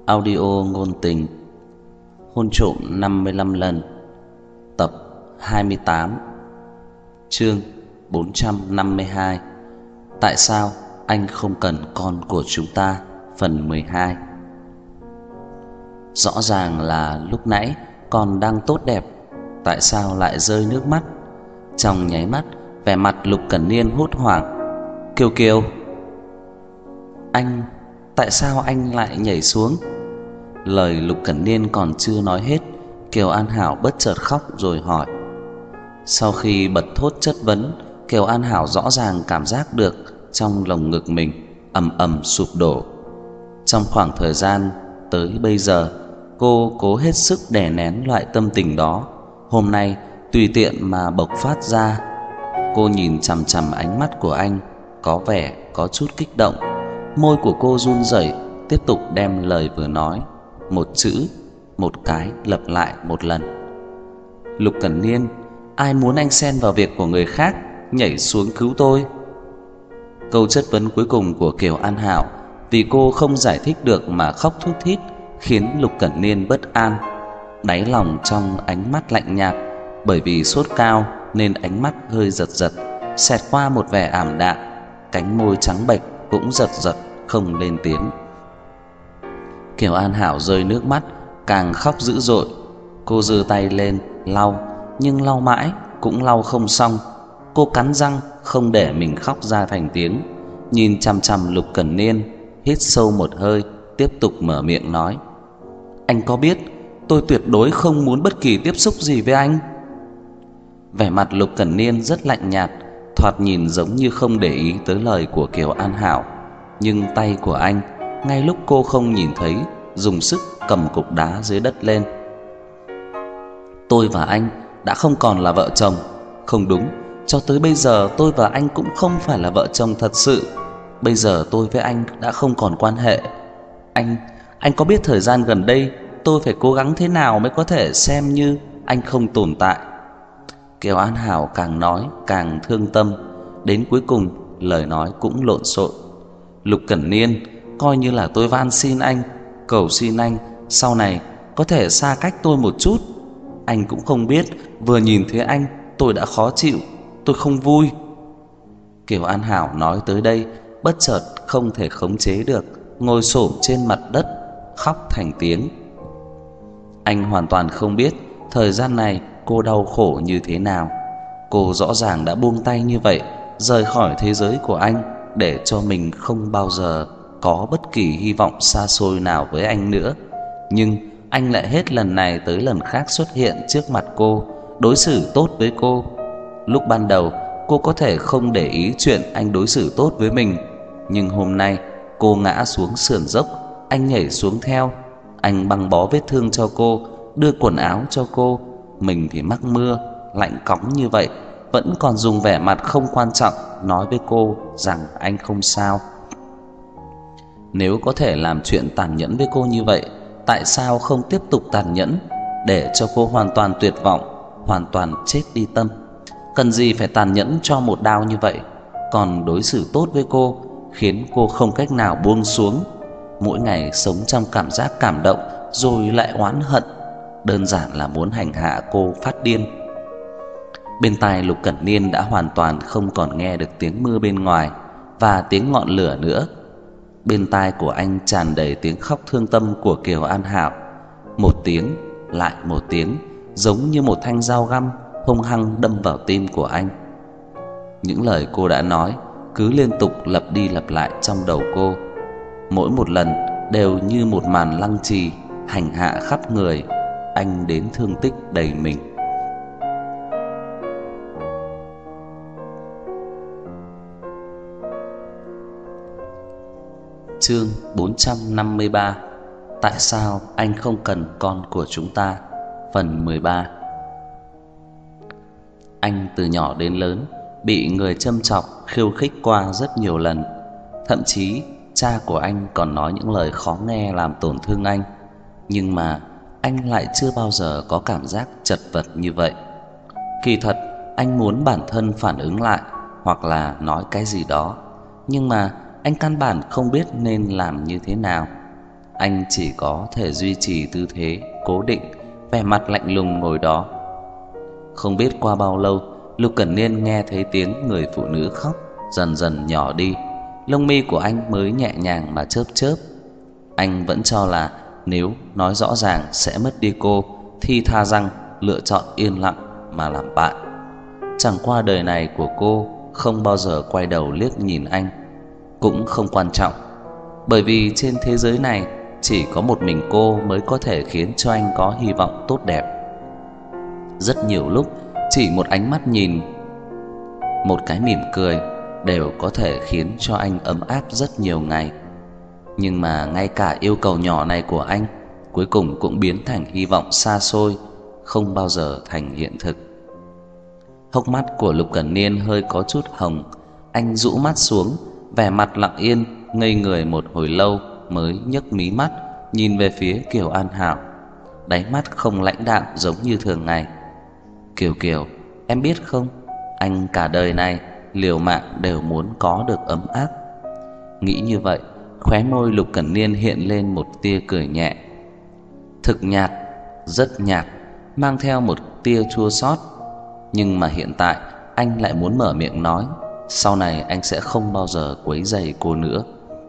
Audio ngôn tình. Hôn trộm 55 lần. Tập 28. Chương 452. Tại sao anh không cần con của chúng ta? Phần 12. Rõ ràng là lúc nãy còn đang tốt đẹp, tại sao lại rơi nước mắt? Trong nháy mắt, vẻ mặt Lục Cẩn Niên hốt hoảng. Kiều Kiều, anh, tại sao anh lại nhảy xuống? Lời Lục Cẩn Niên còn chưa nói hết, Kiều An Hảo bất chợt khóc rồi hỏi. Sau khi bật thốt chất vấn, Kiều An Hảo rõ ràng cảm giác được trong lồng ngực mình ầm ầm sụp đổ. Trong khoảng thời gian tới bây giờ, cô cố hết sức đè nén loại tâm tình đó. Hôm nay tùy tiện mà bộc phát ra. Cô nhìn chằm chằm ánh mắt của anh, có vẻ có chút kích động. Môi của cô run rẩy, tiếp tục đem lời vừa nói, một chữ, một cái lặp lại một lần. Lục Cẩn Niên, ai muốn anh xen vào việc của người khác, nhảy xuống cứu tôi? Câu chất vấn cuối cùng của Kiều An Hảo vì cô không giải thích được mà khóc thút thít, khiến Lục Cẩn Niên bất an. Đáy lòng trong ánh mắt lạnh nhạt, bởi vì sốt cao nên ánh mắt hơi giật giật, xẹt qua một vẻ ảm đạm. Cánh môi trắng bệch cũng giật giật không lên tiếng. Kiều An Hảo rơi nước mắt, càng khóc dữ dội. Cô giơ tay lên lau, nhưng lau mãi cũng lau không xong. Cô cắn răng không để mình khóc ra thành tiếng, nhìn chằm chằm Lục Cẩn Niên, hít sâu một hơi, tiếp tục mở miệng nói. Anh có biết tôi tuyệt đối không muốn bất kỳ tiếp xúc gì với anh? Vẻ mặt Lục Cẩn Niên rất lạnh nhạt, thoạt nhìn giống như không để ý tới lời của Kiều An Hảo. Nhưng tay của anh, ngay lúc cô không nhìn thấy, dùng sức cầm cục đá dưới đất lên. Tôi và anh đã không còn là vợ chồng. Không đúng, cho tới bây giờ tôi và anh cũng không phải là vợ chồng thật sự. Bây giờ tôi với anh đã không còn quan hệ. Anh có biết thời gian gần đây tôi phải cố gắng thế nào mới có thể xem như anh không tồn tại? Kiều An Hảo càng nói càng thương tâm, đến cuối cùng lời nói cũng lộn xộn. Lục Cẩn Niên, coi như là tôi van xin anh, cầu xin anh sau này có thể xa cách tôi một chút. Anh cũng không biết, vừa nhìn thấy anh tôi đã khó chịu, tôi không vui. Kiều An Hảo nói tới đây, bất chợt không thể khống chế được, ngồi xổm trên mặt đất khóc thành tiếng. Anh hoàn toàn không biết thời gian này cô đau khổ như thế nào. Cô rõ ràng đã buông tay như vậy, rời khỏi thế giới của anh, để cho mình không bao giờ có bất kỳ hy vọng xa xôi nào với anh nữa. Nhưng anh lại hết lần này tới lần khác xuất hiện trước mặt cô, đối xử tốt với cô. Lúc ban đầu cô có thể không để ý chuyện anh đối xử tốt với mình, nhưng hôm nay cô ngã xuống sườn dốc, anh nhảy xuống theo. Anh băng bó vết thương cho cô, đưa quần áo cho cô. Mình thì mắc mưa, lạnh cóng như vậy, vẫn còn dùng vẻ mặt không quan trọng nói với cô rằng anh không sao. Nếu có thể làm chuyện tàn nhẫn với cô như vậy, tại sao không tiếp tục tàn nhẫn, để cho cô hoàn toàn tuyệt vọng, hoàn toàn chết đi tâm? Cần gì phải tàn nhẫn cho một đau như vậy? Còn đối xử tốt với cô, khiến cô không cách nào buông xuống. Mỗi ngày sống trong cảm giác cảm động rồi lại oán hận, đơn giản là muốn hành hạ cô phát điên. Bên tai Lục Cẩn Niên đã hoàn toàn không còn nghe được tiếng mưa bên ngoài và tiếng ngọn lửa nữa. Bên tai của anh tràn đầy tiếng khóc thương tâm của Kiều An Hảo, một tiếng lại một tiếng, giống như một thanh dao găm hung hăng đâm vào tim của anh. Những lời cô đã nói cứ liên tục lặp đi lặp lại trong đầu cô, mỗi một lần đều như một màn lăng trì hành hạ khắp người anh đến thương tích đầy mình. Chương 453. Tại sao anh không cần con của chúng ta? Phần 13. Anh từ nhỏ đến lớn bị người châm chọc khiêu khích qua rất nhiều lần. Thậm chí cha của anh còn nói những lời khó nghe làm tổn thương anh. Nhưng mà anh lại chưa bao giờ có cảm giác chật vật như vậy. Kỳ thật anh muốn bản thân phản ứng lại hoặc là nói cái gì đó, nhưng mà anh căn bản không biết nên làm như thế nào. anh chỉ có thể duy trì tư thế cố định, vẻ mặt lạnh lùng ngồi đó. Không biết qua bao lâu, Lục Cẩn Niên nghe thấy tiếng người phụ nữ khóc dần dần nhỏ đi. Lông mi của anh mới nhẹ nhàng mà chớp chớp. Anh vẫn cho là nếu nói rõ ràng sẽ mất đi cô thì tha rằng lựa chọn yên lặng mà làm bạn. Chẳng qua đời này của cô không bao giờ quay đầu liếc nhìn anh. Cũng không quan trọng, bởi vì trên thế giới này chỉ có một mình cô mới có thể khiến cho anh có hy vọng tốt đẹp. Rất nhiều lúc chỉ một ánh mắt nhìn, một cái mỉm cười đều có thể khiến cho anh ấm áp rất nhiều ngày. Nhưng mà ngay cả yêu cầu nhỏ này của anh cuối cùng cũng biến thành hy vọng xa xôi, không bao giờ thành hiện thực. Hốc mắt của Lục Cẩn Niên hơi có chút hồng. Anh rũ mắt xuống, vẻ mặt lặng yên, ngây người một hồi lâu mới nhấc mí mắt nhìn về phía Kiều An Hảo. Đáy mắt không lãnh đạm giống như thường ngày. Kiều Kiều, em biết không, anh cả đời này liều mạng đều muốn có được ấm áp. Nghĩ như vậy, khóe môi Lục Cẩn Niên hiện lên một tia cười nhẹ. Thực nhạt, rất nhạt, mang theo một tia chua xót. Nhưng mà hiện tại anh lại muốn mở miệng nói, sau này anh sẽ không bao giờ quấy rầy cô nữa.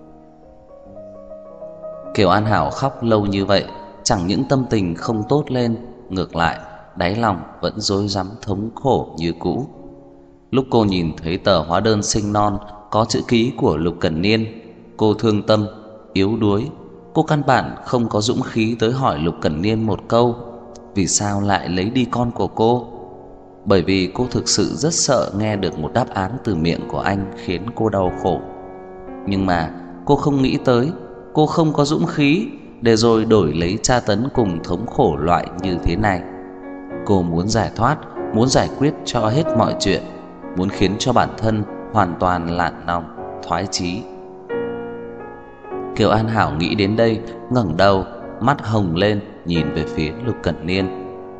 Kiều An Hảo khóc lâu như vậy, chẳng những tâm tình không tốt lên, ngược lại đáy lòng vẫn rối rắm thống khổ như cũ. Lúc cô nhìn thấy tờ hóa đơn sinh non có chữ ký của Lục Cẩn Niên, cô thương tâm, yếu đuối. Cô căn bản không có dũng khí tới hỏi Lục Cẩn Niên một câu, vì sao lại lấy đi con của cô. Bởi vì cô thực sự rất sợ nghe được một đáp án từ miệng của anh khiến cô đau khổ. Nhưng mà cô không nghĩ tới, cô không có dũng khí để rồi đổi lấy tra tấn cùng thống khổ loại như thế này. Cô muốn giải thoát, muốn giải quyết cho hết mọi chuyện, muốn khiến cho bản thân hoàn toàn lạn lòng, thoái chí. Kiều An Hảo nghĩ đến đây, ngẩng đầu, mắt hồng lên nhìn về phía Lục Cẩn Niên.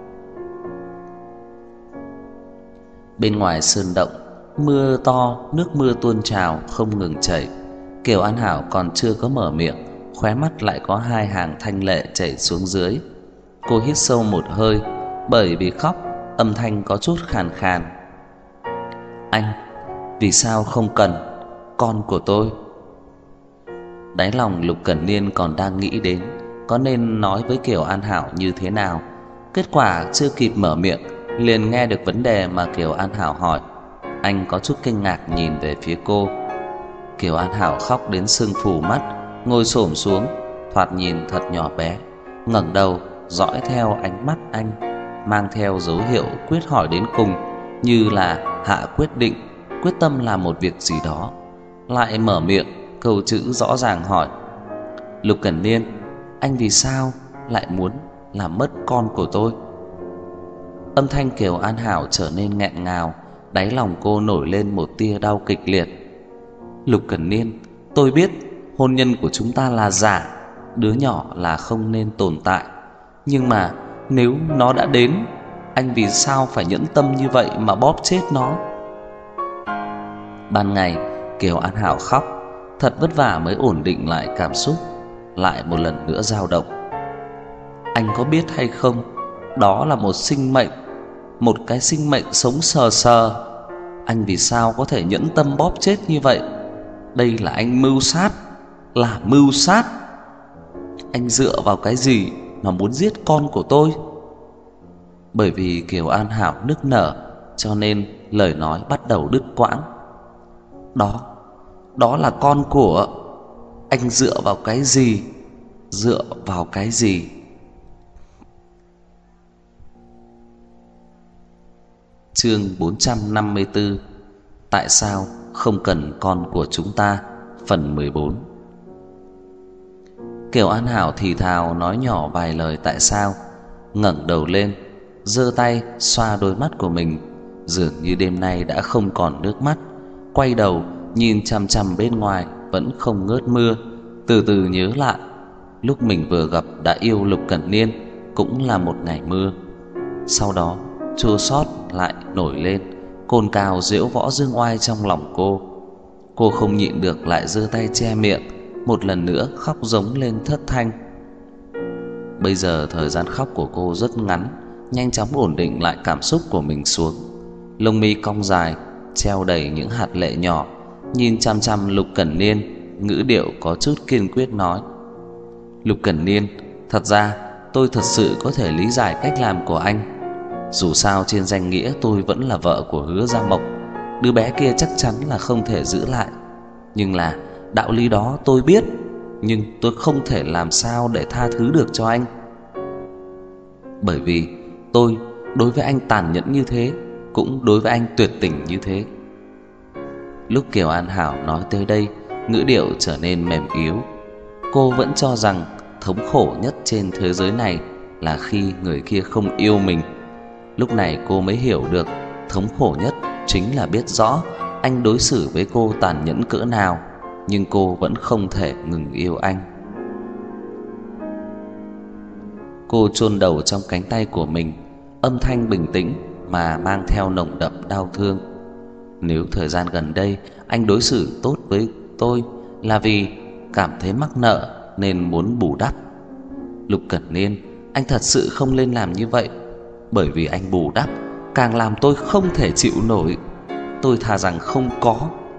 Bên ngoài sơn động, mưa to, nước mưa tuôn trào không ngừng chảy. Kiều An Hảo còn chưa có mở miệng, khóe mắt lại có hai hàng thanh lệ chảy xuống dưới. Cô hít sâu một hơi, bởi vì khóc, âm thanh có chút khàn khàn. Anh, vì sao không cần con của tôi? Đáy lòng Lục Cẩn Niên còn đang nghĩ đến có nên nói với Kiều An Hảo như thế nào. Kết quả chưa kịp mở miệng liền nghe được vấn đề mà Kiều An Hảo hỏi. Anh có chút kinh ngạc nhìn về phía cô. Kiều An Hảo khóc đến sưng phù mắt, ngồi xổm xuống, thoạt nhìn thật nhỏ bé, ngẩng đầu dõi theo ánh mắt anh, mang theo dấu hiệu quyết hỏi đến cùng, như là hạ quyết định, quyết tâm làm một việc gì đó. Lại mở miệng, câu chữ rõ ràng hỏi: Lục Cẩn Niên, anh vì sao lại muốn làm mất con của tôi? Âm thanh Kiều An Hảo trở nên nghẹn ngào, đáy lòng cô nổi lên một tia đau kịch liệt. Lục Cẩn Niên, tôi biết hôn nhân của chúng ta là giả, đứa nhỏ là không nên tồn tại. Nhưng mà nếu nó đã đến, anh vì sao phải nhẫn tâm như vậy mà bóp chết nó? Ban ngày Kiều An Hảo khóc, thật vất vả mới ổn định lại cảm xúc, lại một lần nữa dao động. Anh có biết hay không, đó là một sinh mệnh, một cái sinh mệnh sống sờ sờ. Anh vì sao có thể nhẫn tâm bóp chết như vậy? Đây là anh mưu sát, là mưu sát. Anh dựa vào cái gì mà muốn giết con của tôi? Bởi vì Kiều An Hảo nức nở, cho nên lời nói bắt đầu đứt quãng. Đó là con của anh. Dựa vào cái gì? Dựa vào cái gì? Chương 454: Tại sao không cần con của chúng ta? Phần 14. Kiều An Hảo thì thào nói nhỏ vài lời tại sao, ngẩng đầu lên, giơ tay xoa đôi mắt của mình, dường như đêm nay đã không còn nước mắt. Quay đầu nhìn chằm chằm bên ngoài vẫn không ngớt mưa, từ từ nhớ lại lúc mình vừa gặp đã yêu Lục Cẩn Niên cũng là một ngày mưa. Sau đó chua xót lại nổi lên, cồn cào giễu võ dương oai trong lòng cô. Cô không nhịn được lại giơ tay che miệng, một lần nữa khóc giống lên thất thanh. Bây giờ thời gian khóc của cô rất ngắn, nhanh chóng ổn định lại cảm xúc của mình xuống. Lông mi cong dài, treo đầy những hạt lệ nhỏ, nhìn chăm chăm Lục Cẩn Niên, ngữ điệu có chút kiên quyết nói: Lục Cẩn Niên, thật ra tôi thật sự có thể lý giải cách làm của anh. Dù sao trên danh nghĩa tôi vẫn là vợ của Hứa Gia Mộc, đứa bé kia chắc chắn là không thể giữ lại. Nhưng là đạo lý đó tôi biết, nhưng tôi không thể làm sao để tha thứ được cho anh. Bởi vì tôi đối với anh tàn nhẫn như thế, cũng đối với anh tuyệt tình như thế. Lúc Kiều An Hảo nói tới đây, ngữ điệu trở nên mềm yếu. Cô vẫn cho rằng thống khổ nhất trên thế giới này là khi người kia không yêu mình. Lúc này cô mới hiểu được thống khổ nhất chính là biết rõ anh đối xử với cô tàn nhẫn cỡ nào, nhưng cô vẫn không thể ngừng yêu anh. Cô chôn đầu trong cánh tay của mình, âm thanh bình tĩnh mà mang theo nồng đậm đau thương. Nếu thời gian gần đây anh đối xử tốt với tôi là vì cảm thấy mắc nợ nên muốn bù đắp, Lục Cẩn Niên, anh thật sự không nên làm như vậy. Bởi vì anh bù đắp càng làm tôi không thể chịu nổi. Tôi thà rằng không có.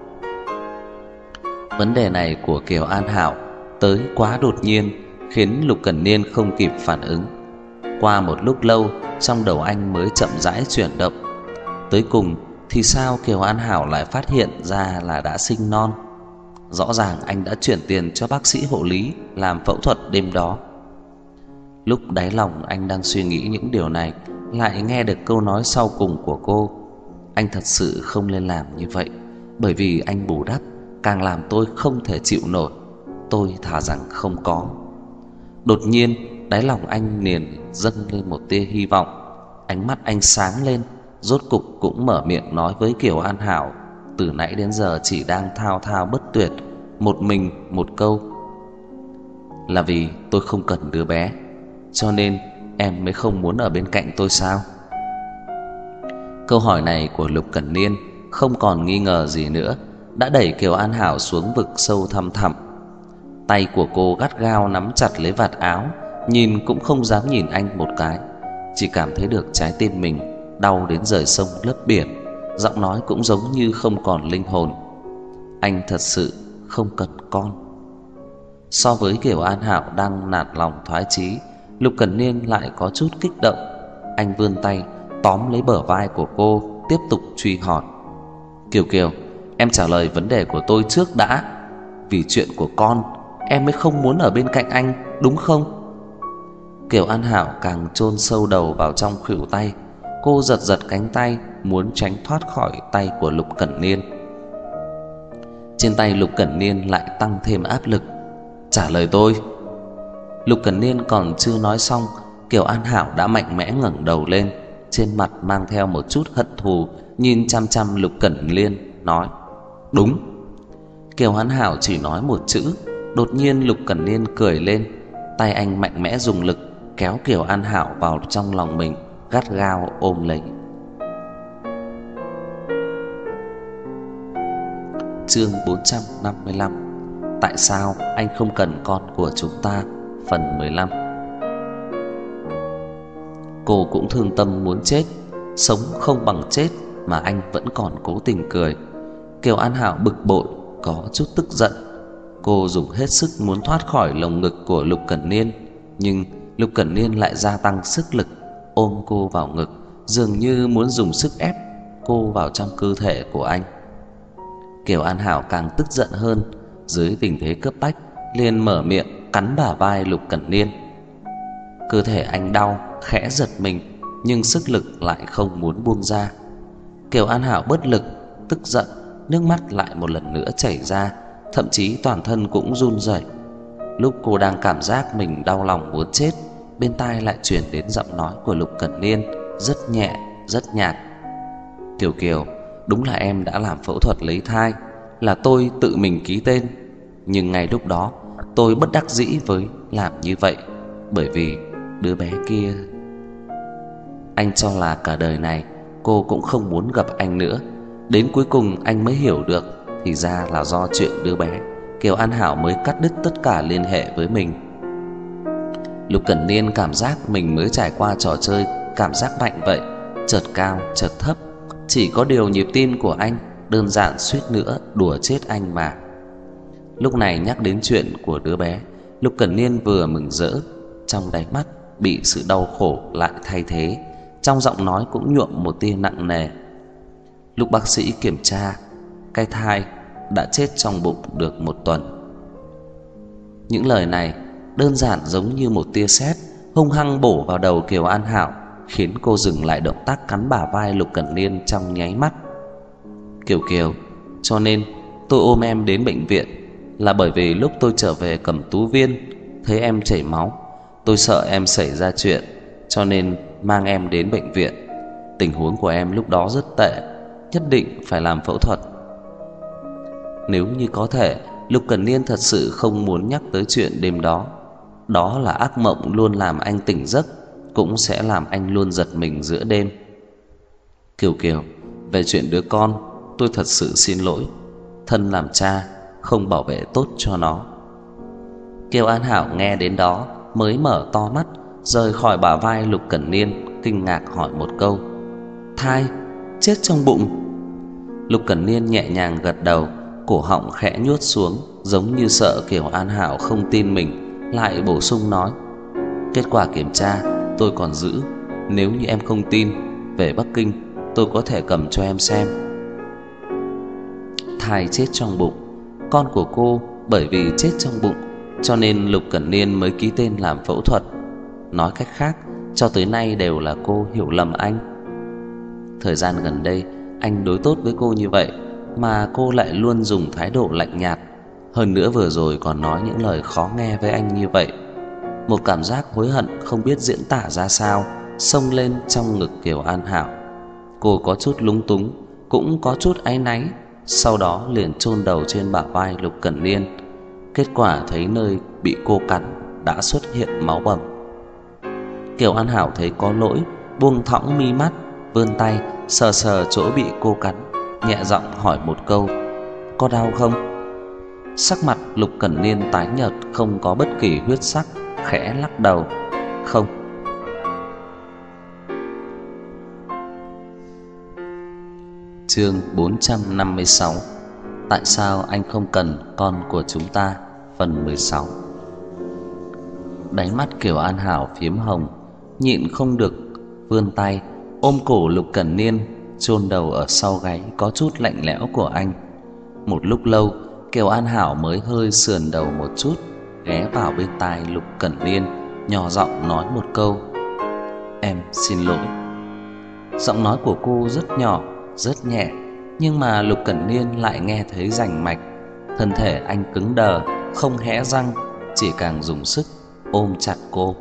Vấn đề này của Kiều An Hảo tới quá đột nhiên, khiến Lục Cẩn Niên không kịp phản ứng. Qua một lúc lâu, trong đầu anh mới chậm rãi chuyển động. Tới cùng thì sao Kiều An Hảo lại phát hiện ra là đã sinh non? Rõ ràng anh đã chuyển tiền cho bác sĩ hộ lý làm phẫu thuật đêm đó. Lúc đáy lòng anh đang suy nghĩ những điều này, lại nghe được câu nói sau cùng của cô: Anh thật sự không nên làm như vậy, bởi vì anh bù đắp càng làm tôi không thể chịu nổi. Tôi thà rằng không có. Đột nhiên đáy lòng anh liền dâng lên một tia hy vọng. Ánh mắt anh sáng lên, rốt cục cũng mở miệng nói với Kiều An Hảo từ nãy đến giờ chỉ đang thao thao bất tuyệt một mình một câu: Là vì tôi không cần đứa bé, cho nên em mới không muốn ở bên cạnh tôi sao? Câu hỏi này của Lục Cẩn Niên không còn nghi ngờ gì nữa, đã đẩy Kiều An Hảo xuống vực sâu thăm thẳm. Tay của cô gắt gao nắm chặt lấy vạt áo, nhìn cũng không dám nhìn anh một cái, chỉ cảm thấy được trái tim mình đau đến rời sông lấp biển, giọng nói cũng giống như không còn linh hồn. Anh thật sự không cần con. So với Kiều An Hảo đang nản lòng thoái chí, Lục Cẩn Niên lại có chút kích động. Anh vươn tay tóm lấy bờ vai của cô, tiếp tục truy hỏi: Kiều Kiều, em trả lời vấn đề của tôi trước đã. Vì chuyện của con, em mới không muốn ở bên cạnh anh, đúng không? Kiều An Hảo càng chôn sâu đầu vào trong khuỷu tay. Cô giật giật cánh tay, muốn tránh thoát khỏi tay của Lục Cẩn Niên. Trên tay Lục Cẩn Niên lại tăng thêm áp lực. Trả lời tôi. Lục Cẩn Niên còn chưa nói xong, Kiều An Hảo đã mạnh mẽ ngẩng đầu lên, trên mặt mang theo một chút hận thù, nhìn chăm chăm Lục Cẩn Niên nói: Đúng. Kiều An Hảo chỉ nói một chữ, đột nhiên Lục Cẩn Niên cười lên. Tay anh mạnh mẽ dùng lực kéo Kiều An Hảo vào trong lòng mình, gắt gao ôm lấy. Chương 455: Tại sao anh không cần con của chúng ta, phần 15. Cô cũng thương tâm muốn chết, sống không bằng chết mà anh vẫn còn cố tình cười. Kiều An Hảo bực bội, có chút tức giận. Cô dùng hết sức muốn thoát khỏi lồng ngực của Lục Cẩn Niên, nhưng Lục Cẩn Niên lại gia tăng sức lực, ôm cô vào ngực, dường như muốn dùng sức ép cô vào trong cơ thể của anh. Kiều An Hảo càng tức giận hơn, dưới tình thế cấp bách liền mở miệng cắn bả vai Lục Cẩn Niên. Cơ thể anh đau, khẽ giật mình, nhưng sức lực lại không muốn buông ra. Kiều An Hảo bất lực, tức giận, nước mắt lại một lần nữa chảy ra, thậm chí toàn thân cũng run rẩy. Lúc cô đang cảm giác mình đau lòng muốn chết, bên tai lại truyền đến giọng nói của Lục Cẩn Niên, rất nhẹ, rất nhạt: Kiều Kiều, đúng là em đã làm phẫu thuật lấy thai, là tôi tự mình ký tên. Nhưng ngay lúc đó tôi bất đắc dĩ với làm như vậy, bởi vì đứa bé kia. Anh cho là cả đời này cô cũng không muốn gặp anh nữa. Đến cuối cùng anh mới hiểu được, thì ra là do chuyện đứa bé. Kiều An Hảo mới cắt đứt tất cả liên hệ với mình. Lục Cẩn Niên cảm giác mình mới trải qua trò chơi cảm giác mạnh vậy, chợt cao chợt thấp. Chỉ có điều nhịp tim của anh đơn giản suýt nữa đùa chết anh mà. Lúc này nhắc đến chuyện của đứa bé, Lục Cẩn Niên vừa mừng rỡ, trong đáy mắt bị sự đau khổ lại thay thế, trong giọng nói cũng nhuộm một tia nặng nề. Lúc bác sĩ kiểm tra, cái thai đã chết trong bụng được 1 tuần. Những lời này đơn giản giống như một tia sét hung hăng bổ vào đầu Kiều An Hảo, khiến cô dừng lại động tác cắn bả vai Lục Cẩn Niên trong nháy mắt. Kiều Kiều, cho nên tôi ôm em đến bệnh viện là bởi vì lúc tôi trở về Cẩm Tú Viên thấy em chảy máu, tôi sợ em xảy ra chuyện, cho nên mang em đến bệnh viện. Tình huống của em lúc đó rất tệ, nhất định phải làm phẫu thuật. Nếu như có thể, Lục Cẩn Niên thật sự không muốn nhắc tới chuyện đêm đó. Đó là ác mộng luôn làm anh tỉnh giấc, cũng sẽ làm anh luôn giật mình giữa đêm. Kiều Kiều, về chuyện đứa con, tôi thật sự xin lỗi. Thân làm cha không bảo vệ tốt cho nó. Kiều An Hảo nghe đến đó mới mở to mắt, rời khỏi bả vai Lục Cẩn Niên, kinh ngạc hỏi một câu: thai chết trong bụng? Lục Cẩn Niên nhẹ nhàng gật đầu, cổ họng khẽ nhuốt xuống, giống như sợ Kiều An Hảo không tin mình, lại bổ sung nói: kết quả kiểm tra tôi còn giữ, nếu như em không tin, về Bắc Kinh tôi có thể cầm cho em xem. Thai chết trong bụng, con của cô bởi vì chết trong bụng cho nên Lục Cẩn Niên mới ký tên làm phẫu thuật. Nói cách khác, cho tới nay đều là cô hiểu lầm anh. Thời gian gần đây anh đối tốt với cô như vậy mà cô lại luôn dùng thái độ lạnh nhạt, hơn nữa vừa rồi còn nói những lời khó nghe với anh như vậy. Một cảm giác hối hận không biết diễn tả ra sao xông lên trong ngực Kiều An Hảo. Cô có chút lúng túng, cũng có chút áy náy, sau đó liền chôn đầu trên bả vai Lục Cẩn Niên. Kết quả thấy nơi bị cô cắn đã xuất hiện máu bầm. Kiều An Hảo thấy có lỗi, buông thõng mi mắt, vươn tay sờ sờ chỗ bị cô cắn, nhẹ giọng hỏi một câu: có đau không? Sắc mặt Lục Cẩn Niên tái nhợt, không có bất kỳ huyết sắc, khẽ lắc đầu: không. Chương 456: tại sao anh không cần con của chúng ta, phần 16. Đáy mắt Kiều An Hảo phiếm hồng, nhịn không được vươn tay ôm cổ Lục Cẩn Niên, chôn đầu ở sau gáy có chút lạnh lẽo của anh. Một lúc lâu, Kiều An Hảo mới hơi sườn đầu một chút, ghé vào bên tai Lục Cẩn Niên, nhỏ giọng nói một câu: em xin lỗi. Giọng nói của cô rất nhỏ, rất nhẹ, nhưng mà Lục Cẩn Niên lại nghe thấy rành mạch. Thân thể anh cứng đờ, không hé răng, chỉ càng dùng sức ôm chặt cô.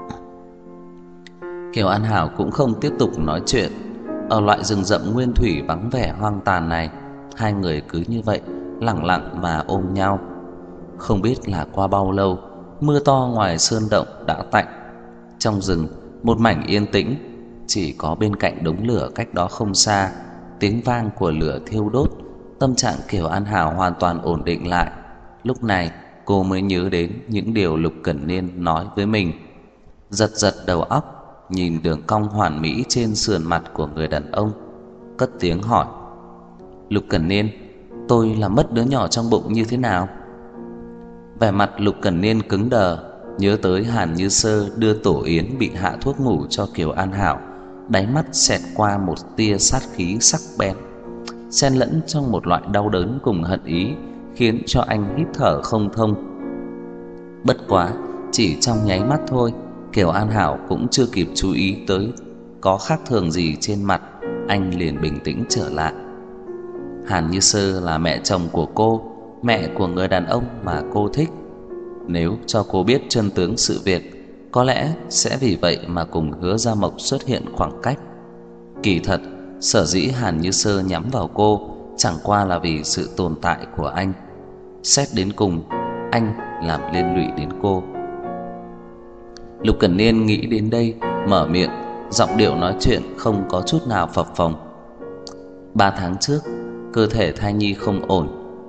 Kiều An Hảo cũng không tiếp tục nói chuyện. Ở loại rừng rậm nguyên thủy vắng vẻ hoang tàn này, hai người cứ như vậy lặng lặng mà ôm nhau. Không biết là qua bao lâu, mưa to ngoài sơn động đã tạnh. Trong rừng một mảnh yên tĩnh, chỉ có bên cạnh đống lửa cách đó không xa tiếng vang của lửa thiêu đốt. Tâm trạng Kiều An Hảo hoàn toàn ổn định lại. Lúc này cô mới nhớ đến những điều Lục Cẩn Niên nói với mình, giật giật đầu óc, nhìn đường cong hoàn mỹ trên sườn mặt của người đàn ông, cất tiếng hỏi: Lục Cẩn Niên, tôi là mất đứa nhỏ trong bụng như thế nào? Vẻ mặt Lục Cẩn Niên cứng đờ, nhớ tới Hàn Như Sơ đưa Tổ Yến bị hạ thuốc ngủ cho Kiều An Hảo, đáy mắt xẹt qua một tia sát khí sắc bén, xen lẫn trong một loại đau đớn cùng hận ý, khiến cho anh hít thở không thông. Bất quá chỉ trong nháy mắt thôi, Kiều An Hảo cũng chưa kịp chú ý tới có khác thường gì trên mặt, anh liền bình tĩnh trở lại. Hàn Như Sơ là mẹ chồng của cô, mẹ của người đàn ông mà cô thích. Nếu cho cô biết chân tướng sự việc, có lẽ sẽ vì vậy mà cùng Hứa Gia Mộc xuất hiện khoảng cách. Kỳ thật, sở dĩ Hàn Như Sơ nhắm vào cô chẳng qua là vì sự tồn tại của anh. Xét đến cùng, anh làm liên lụy đến cô. Lục Cẩn Niên nghĩ đến đây, mở miệng, giọng điệu nói chuyện không có chút nào phập phồng. 3 tháng trước, cơ thể thai nhi không ổn,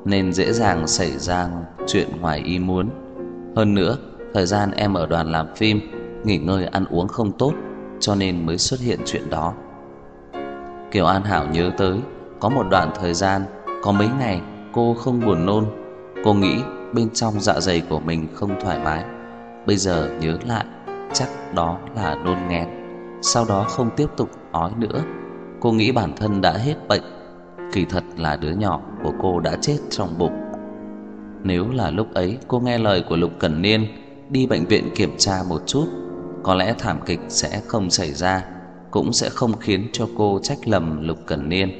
nên dễ dàng xảy ra chuyện ngoài ý muốn. Hơn nữa, thời gian em ở đoàn làm phim, nghỉ ngơi ăn uống không tốt, cho nên mới xuất hiện chuyện đó. Kiều An Hảo nhớ tới có một đoạn thời gian, có mấy ngày cô không buồn nôn. Cô nghĩ bên trong dạ dày của mình không thoải mái. Bây giờ nhớ lại, chắc đó là nôn nghén. Sau đó không tiếp tục ói nữa. Cô nghĩ bản thân đã hết bệnh. Kỳ thật là đứa nhỏ của cô đã chết trong bụng. Nếu là lúc ấy cô nghe lời của Lục Cẩn Niên, đi bệnh viện kiểm tra một chút, có lẽ thảm kịch sẽ không xảy ra, cũng sẽ không khiến cho cô trách lầm Lục Cẩn Niên.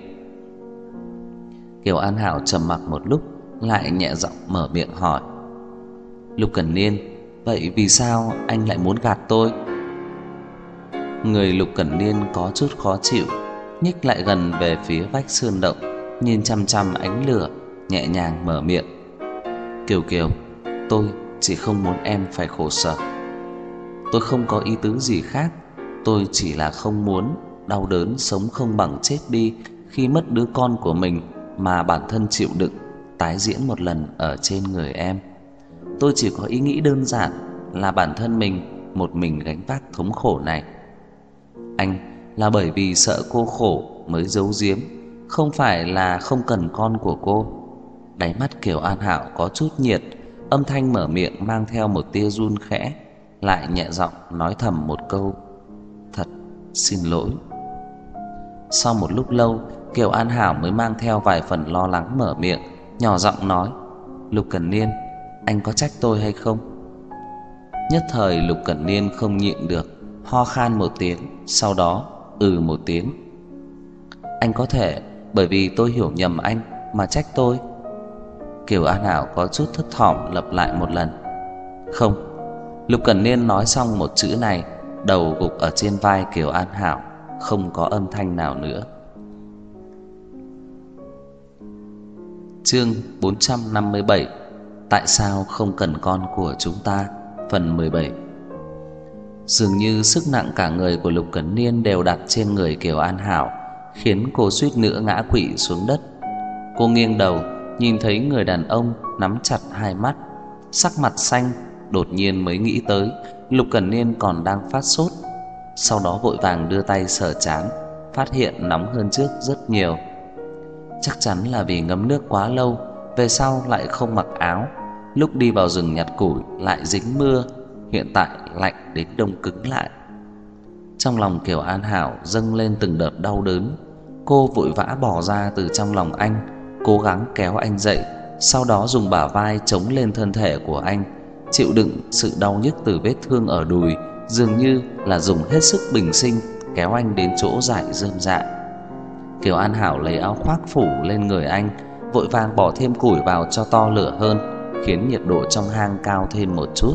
Kiều An Hảo trầm mặc một lúc, lại nhẹ giọng mở miệng hỏi: Lục Cẩn Niên, vậy vì sao anh lại muốn gạt tôi? Người Lục Cẩn Niên có chút khó chịu, nhích lại gần về phía vách sơn động, nhìn chăm chăm ánh lửa, nhẹ nhàng mở miệng: Kiều Kiều, tôi chỉ không muốn em phải khổ sở. Tôi không có ý tứ gì khác, tôi chỉ là không muốn đau đớn sống không bằng chết đi khi mất đứa con của mình mà bản thân chịu đựng tái diễn một lần ở trên người em. Tôi chỉ có ý nghĩ đơn giản là bản thân mình một mình gánh vác thống khổ này. Anh là bởi vì sợ cô khổ mới giấu giếm, không phải là không cần con của cô. Đáy mắt Kiều An Hảo có chút nhiệt, âm thanh mở miệng mang theo một tia run khẽ, lại nhẹ giọng nói thầm một câu: Thật xin lỗi. Sau một lúc lâu, Kiều An Hảo mới mang theo vài phần lo lắng mở miệng, nhỏ giọng nói: Lục Cẩn Niên, anh có trách tôi hay không? Nhất thời Lục Cẩn Niên không nhịn được, ho khan một tiếng, sau đó một tiếng. Anh có thể bởi vì tôi hiểu nhầm anh mà trách tôi? Kiều An Hảo có chút thất thỏm lặp lại một lần: Không. Lục Cẩn Niên nói xong một chữ này, đầu gục ở trên vai Kiều An Hảo, không có âm thanh nào nữa. Chương 457: Tại sao không cần con của chúng ta? Phần 17. Dường như sức nặng cả người của Lục Cẩn Niên đều đặt trên người Kiều An Hảo, khiến cô suýt nữa ngã quỵ xuống đất. Cô nghiêng đầu, nhìn thấy người đàn ông nắm chặt hai mắt, sắc mặt xanh, đột nhiên mới nghĩ tới Lục Cẩn Niên còn đang phát sốt. Sau đó vội vàng đưa tay sờ trán, phát hiện nóng hơn trước rất nhiều. Chắc chắn là vì ngâm nước quá lâu, về sau lại không mặc áo, lúc đi vào rừng nhặt củi lại dính mưa, hiện tại lạnh đến đông cứng lại. Trong lòng Kiều An Hảo dâng lên từng đợt đau đớn. Cô vội vã bỏ ra từ trong lòng anh, cố gắng kéo anh dậy, sau đó dùng bả vai chống lên thân thể của anh, chịu đựng sự đau nhức từ vết thương ở đùi, dường như là dùng hết sức bình sinh kéo anh đến chỗ rải rơm rạ. Kiều An Hảo lấy áo khoác phủ lên người anh, vội vàng bỏ thêm củi vào cho to lửa hơn, khiến nhiệt độ trong hang cao thêm một chút.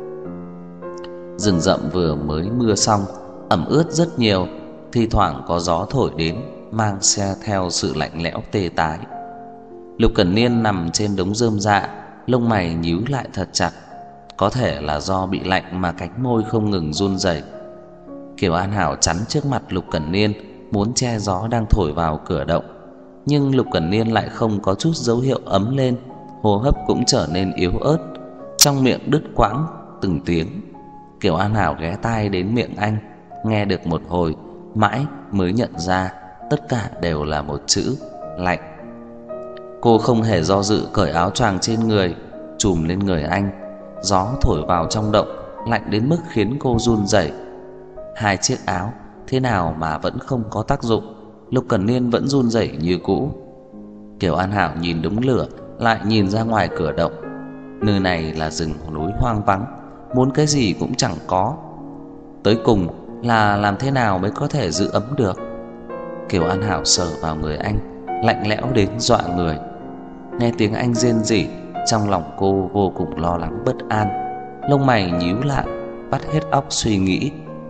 Rừng rậm vừa mới mưa xong, ẩm ướt rất nhiều, thi thoảng có gió thổi đến, mang xe theo sự lạnh lẽo tê tái. Lục Cẩn Niên nằm trên đống rơm rạ, lông mày nhíu lại thật chặt, có thể là do bị lạnh mà cánh môi không ngừng run rẩy. Kiều An Hảo chắn trước mặt Lục Cẩn Niên, muốn che gió đang thổi vào cửa động, nhưng Lục Cẩn Niên lại không có chút dấu hiệu ấm lên, hô hấp cũng trở nên yếu ớt, trong miệng đứt quãng từng tiếng. Kiều An Hảo ghé tai đến miệng anh, nghe được một hồi, mãi mới nhận ra tất cả đều là một chữ: lạnh. Cô không hề do dự cởi áo choàng trên người, trùm lên người anh. Gió thổi vào trong động, lạnh đến mức khiến cô run rẩy. Hai chiếc áo thế nào mà vẫn không có tác dụng, Lục Cẩn Niên vẫn run rẩy như cũ. Kiều An Hảo nhìn đống lửa, lại nhìn ra ngoài cửa động. Nơi này là rừng núi hoang vắng, muốn cái gì cũng chẳng có. Tới cùng là làm thế nào mới có thể giữ ấm được? Kiều An Hảo sờ vào người anh, lạnh lẽo đến dọa người. Nghe tiếng anh rên rỉ, trong lòng cô vô cùng lo lắng bất an, lông mày nhíu lại, vắt hết óc suy nghĩ.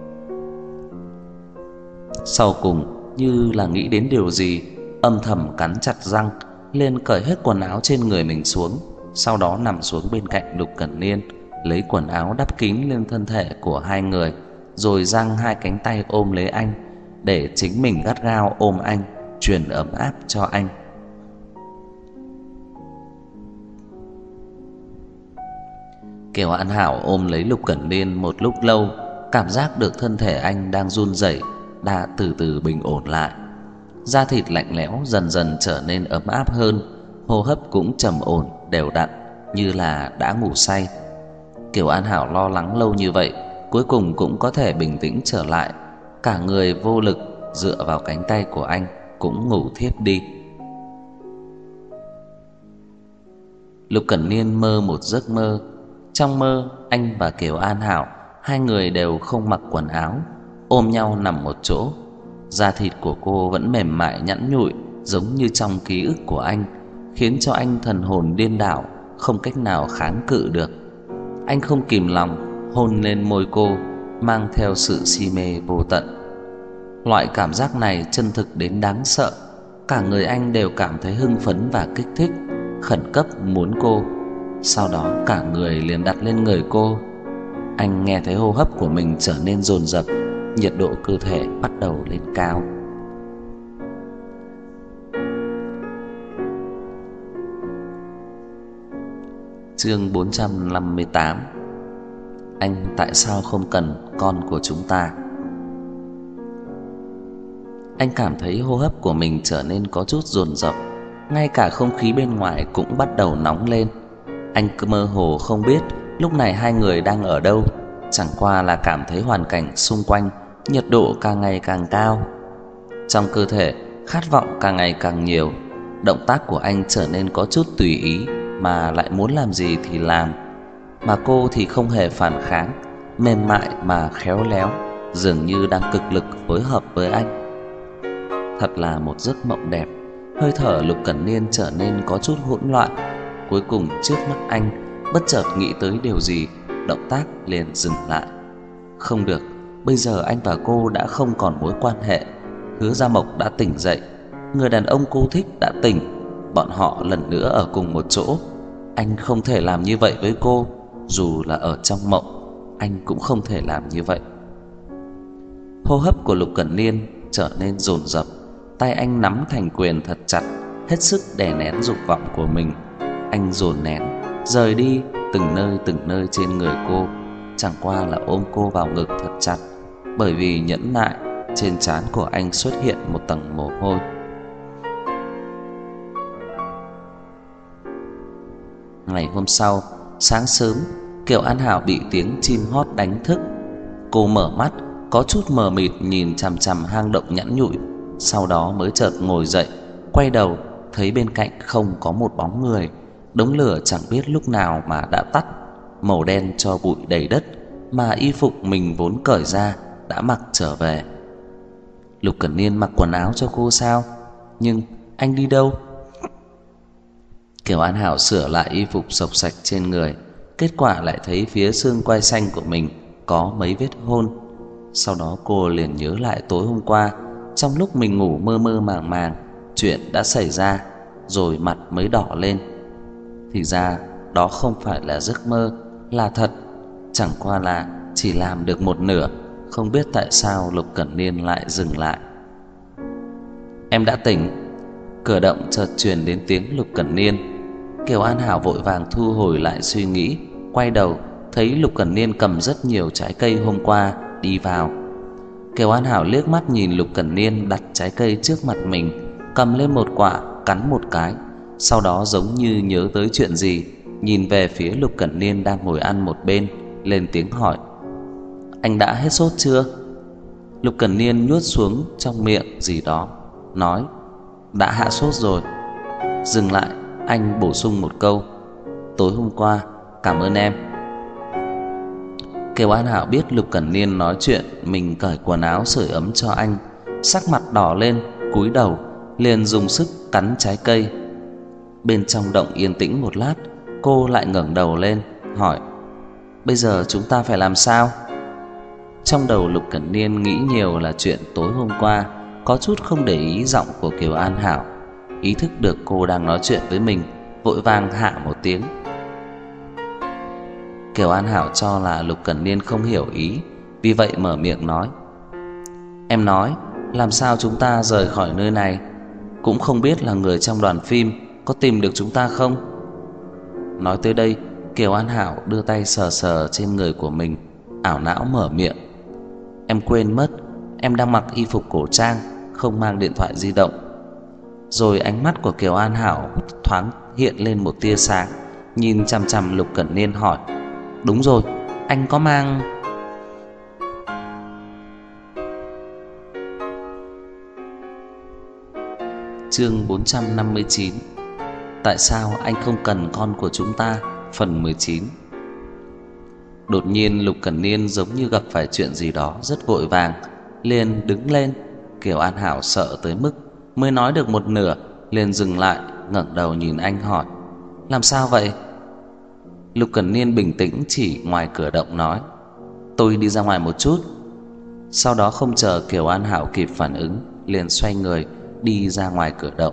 Sau cùng như là nghĩ đến điều gì, âm thầm cắn chặt răng, lên cởi hết quần áo trên người mình xuống, sau đó nằm xuống bên cạnh Lục Cẩn Niên, lấy quần áo đắp kín lên thân thể của hai người, rồi giang hai cánh tay ôm lấy anh, để chính mình gắt gao ôm anh, truyền ấm áp cho anh. Kiều An Hảo ôm lấy Lục Cẩn Niên một lúc lâu, cảm giác được thân thể anh đang run rẩy đã từ từ bình ổn lại. Da thịt lạnh lẽo dần dần trở nên ấm áp hơn, hô hấp cũng trầm ổn đều đặn như là đã ngủ say. Kiều An Hảo lo lắng lâu như vậy, cuối cùng cũng có thể bình tĩnh trở lại, cả người vô lực dựa vào cánh tay của anh cũng ngủ thiếp đi. Lục Cẩn Niên mơ một giấc mơ. Trong mơ, anh và Kiều An Hảo hai người đều không mặc quần áo, ôm nhau nằm một chỗ. Da thịt của cô vẫn mềm mại nhẵn nhụi giống như trong ký ức của anh, khiến cho anh thần hồn điên đảo, không cách nào kháng cự được. Anh không kìm lòng hôn lên môi cô, mang theo sự si mê vô tận. Loại cảm giác này chân thực đến đáng sợ. Cả người anh đều cảm thấy hưng phấn và kích thích, khẩn cấp muốn cô. Sau đó cả người liền đặt lên người cô. Anh nghe thấy hô hấp của mình trở nên dồn dập, nhiệt độ cơ thể bắt đầu lên cao. Chương 458. Anh tại sao không cần con của chúng ta? Anh cảm thấy hô hấp của mình trở nên có chút dồn dập, ngay cả không khí bên ngoài cũng bắt đầu nóng lên. Anh cứ mơ hồ không biết lúc này hai người đang ở đâu, chẳng qua là cảm thấy hoàn cảnh xung quanh nhiệt độ càng ngày càng cao. Trong cơ thể khát vọng càng ngày càng nhiều. Động tác của anh trở nên có chút tùy ý, mà lại muốn làm gì thì làm. Mà cô thì không hề phản kháng, mềm mại mà khéo léo, dường như đang cực lực phối hợp với anh. Thật là một giấc mộng đẹp. Hơi thở Lục Cẩn Niên trở nên có chút hỗn loạn. Cuối cùng trước mắt anh bất chợt nghĩ tới điều gì, động tác liền dừng lại. Không được, bây giờ anh và cô đã không còn mối quan hệ. Hứa Gia Mộc đã tỉnh dậy, người đàn ông cô thích đã tỉnh, bọn họ lần nữa ở cùng một chỗ. Anh không thể làm như vậy với cô, dù là ở trong mộng, anh cũng không thể làm như vậy. Hô hấp của Lục Cẩn Niên trở nên dồn dập, tay anh nắm thành quyền thật chặt, hết sức đè nén dục vọng của mình. Anh dồn nén, rời đi từng nơi trên người cô, chẳng qua là ôm cô vào ngực thật chặt. Bởi vì nhẫn nại, trên trán của anh xuất hiện một tầng mồ hôi. Ngày hôm sau, sáng sớm, Kiều An Hảo bị tiếng chim hót đánh thức. Cô mở mắt, có chút mờ mịt nhìn chằm chằm hang động nhẵn nhụi, sau đó mới chợt ngồi dậy, quay đầu thấy bên cạnh không có một bóng người. Đống lửa chẳng biết lúc nào mà đã tắt, màu đen tro bụi đầy đất, mà y phục mình vốn cởi ra đã mặc trở về. Lục Cẩn Niên mặc quần áo cho cô sao? Nhưng anh đi đâu? Kiều An Hảo sửa lại y phục xộc xạch trên người, kết quả lại thấy phía xương quai xanh của mình có mấy vết hôn. Sau đó cô liền nhớ lại tối hôm qua, trong lúc mình ngủ mơ mơ màng màng, chuyện đã xảy ra, rồi mặt mới đỏ lên. Thì ra đó không phải là giấc mơ, là thật. Chẳng qua là chỉ làm được một nửa. Không biết tại sao Lục Cẩn Niên lại dừng lại. Em đã tỉnh. Cửa động chợt truyền đến tiếng Lục Cẩn Niên. Kiều An Hảo vội vàng thu hồi lại suy nghĩ, quay đầu thấy Lục Cẩn Niên cầm rất nhiều trái cây hôm qua đi vào. Kiều An Hảo liếc mắt nhìn Lục Cẩn Niên đặt trái cây trước mặt mình, cầm lên một quả cắn một cái, sau đó giống như nhớ tới chuyện gì, nhìn về phía Lục Cẩn Niên đang ngồi ăn một bên, lên tiếng hỏi: Anh đã hết sốt chưa? Lục Cẩn Niên nuốt xuống trong miệng gì đó, nói: Đã hạ sốt rồi. Dừng lại, anh bổ sung một câu: Tối hôm qua, cảm ơn em. Kiều An Hảo biết Lục Cẩn Niên nói chuyện mình cởi quần áo sưởi ấm cho anh, sắc mặt đỏ lên, cúi đầu, liền dùng sức cắn trái cây. Bên trong động yên tĩnh một lát, cô lại ngẩng đầu lên, hỏi: Bây giờ chúng ta phải làm sao? Trong đầu Lục Cẩn Niên nghĩ nhiều là chuyện tối hôm qua, có chút không để ý giọng của Kiều An Hảo. Ý thức được cô đang nói chuyện với mình, vội vàng hạ một tiếng. Kiều An Hảo cho là Lục Cẩn Niên không hiểu ý, vì vậy mở miệng nói: Em nói, làm sao chúng ta rời khỏi nơi này? Cũng không biết là người trong đoàn phim có tìm được chúng ta không? Nói tới đây, Kiều An Hảo đưa tay sờ sờ trên người của mình, ảo não mở miệng: "Em quên mất, em đang mặc y phục cổ trang, không mang điện thoại di động." Rồi ánh mắt của Kiều An Hảo thoáng hiện lên một tia sáng, nhìn chằm chằm Lục Cẩn Niên hỏi: "Đúng rồi, anh có mang..." Chương 459: Tại sao anh không cần con của chúng ta, phần 19. Đột nhiên Lục Cẩn Niên giống như gặp phải chuyện gì đó rất vội vàng, liền đứng lên. Kiều An Hảo sợ tới mức mới nói được một nửa liền dừng lại, ngẩng đầu nhìn anh hỏi: "Làm sao vậy?" Lục Cẩn Niên bình tĩnh chỉ ngoài cửa động nói: "Tôi đi ra ngoài một chút." Sau đó không chờ Kiều An Hảo kịp phản ứng, liền xoay người đi ra ngoài cửa động.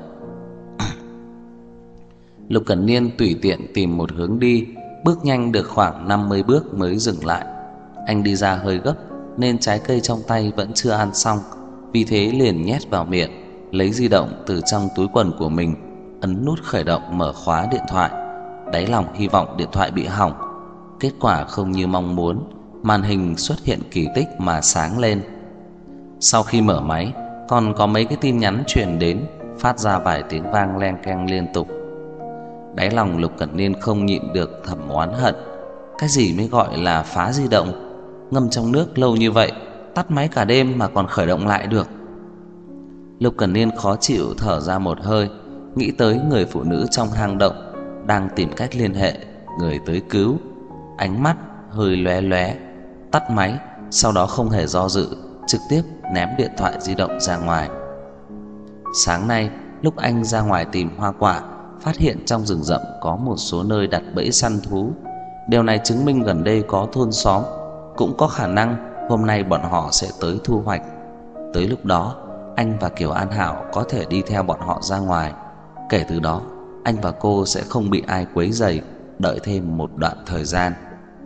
Lục Cẩn Niên tùy tiện tìm một hướng đi, bước nhanh được khoảng 50 bước mới dừng lại. Anh đi ra hơi gấp nên trái cây trong tay vẫn chưa ăn xong, vì thế liền nhét vào miệng, lấy di động từ trong túi quần của mình, ấn nút khởi động mở khóa điện thoại. Đáy lòng hy vọng điện thoại bị hỏng. Kết quả không như mong muốn, màn hình xuất hiện kỳ tích mà sáng lên. Sau khi mở máy, còn có mấy cái tin nhắn truyền đến, phát ra vài tiếng vang leng keng liên tục. Đáy lòng Lục Cẩn Niên không nhịn được thầm oán hận. Cái gì mới gọi là phá di động? Ngâm trong nước lâu như vậy, tắt máy cả đêm mà còn khởi động lại được. Lục Cẩn Niên khó chịu thở ra một hơi, nghĩ tới người phụ nữ trong hang động đang tìm cách liên hệ người tới cứu. Ánh mắt hơi lóe lóe, tắt máy, sau đó không hề do dự, trực tiếp ném điện thoại di động ra ngoài. Sáng nay lúc anh ra ngoài tìm hoa quả, phát hiện trong rừng rậm có một số nơi đặt bẫy săn thú. Điều này chứng minh gần đây có thôn xóm, cũng có khả năng hôm nay bọn họ sẽ tới thu hoạch. Tới lúc đó, anh và Kiều An Hảo có thể đi theo bọn họ ra ngoài. Kể từ đó, anh và cô sẽ không bị ai quấy rầy, đợi thêm một đoạn thời gian.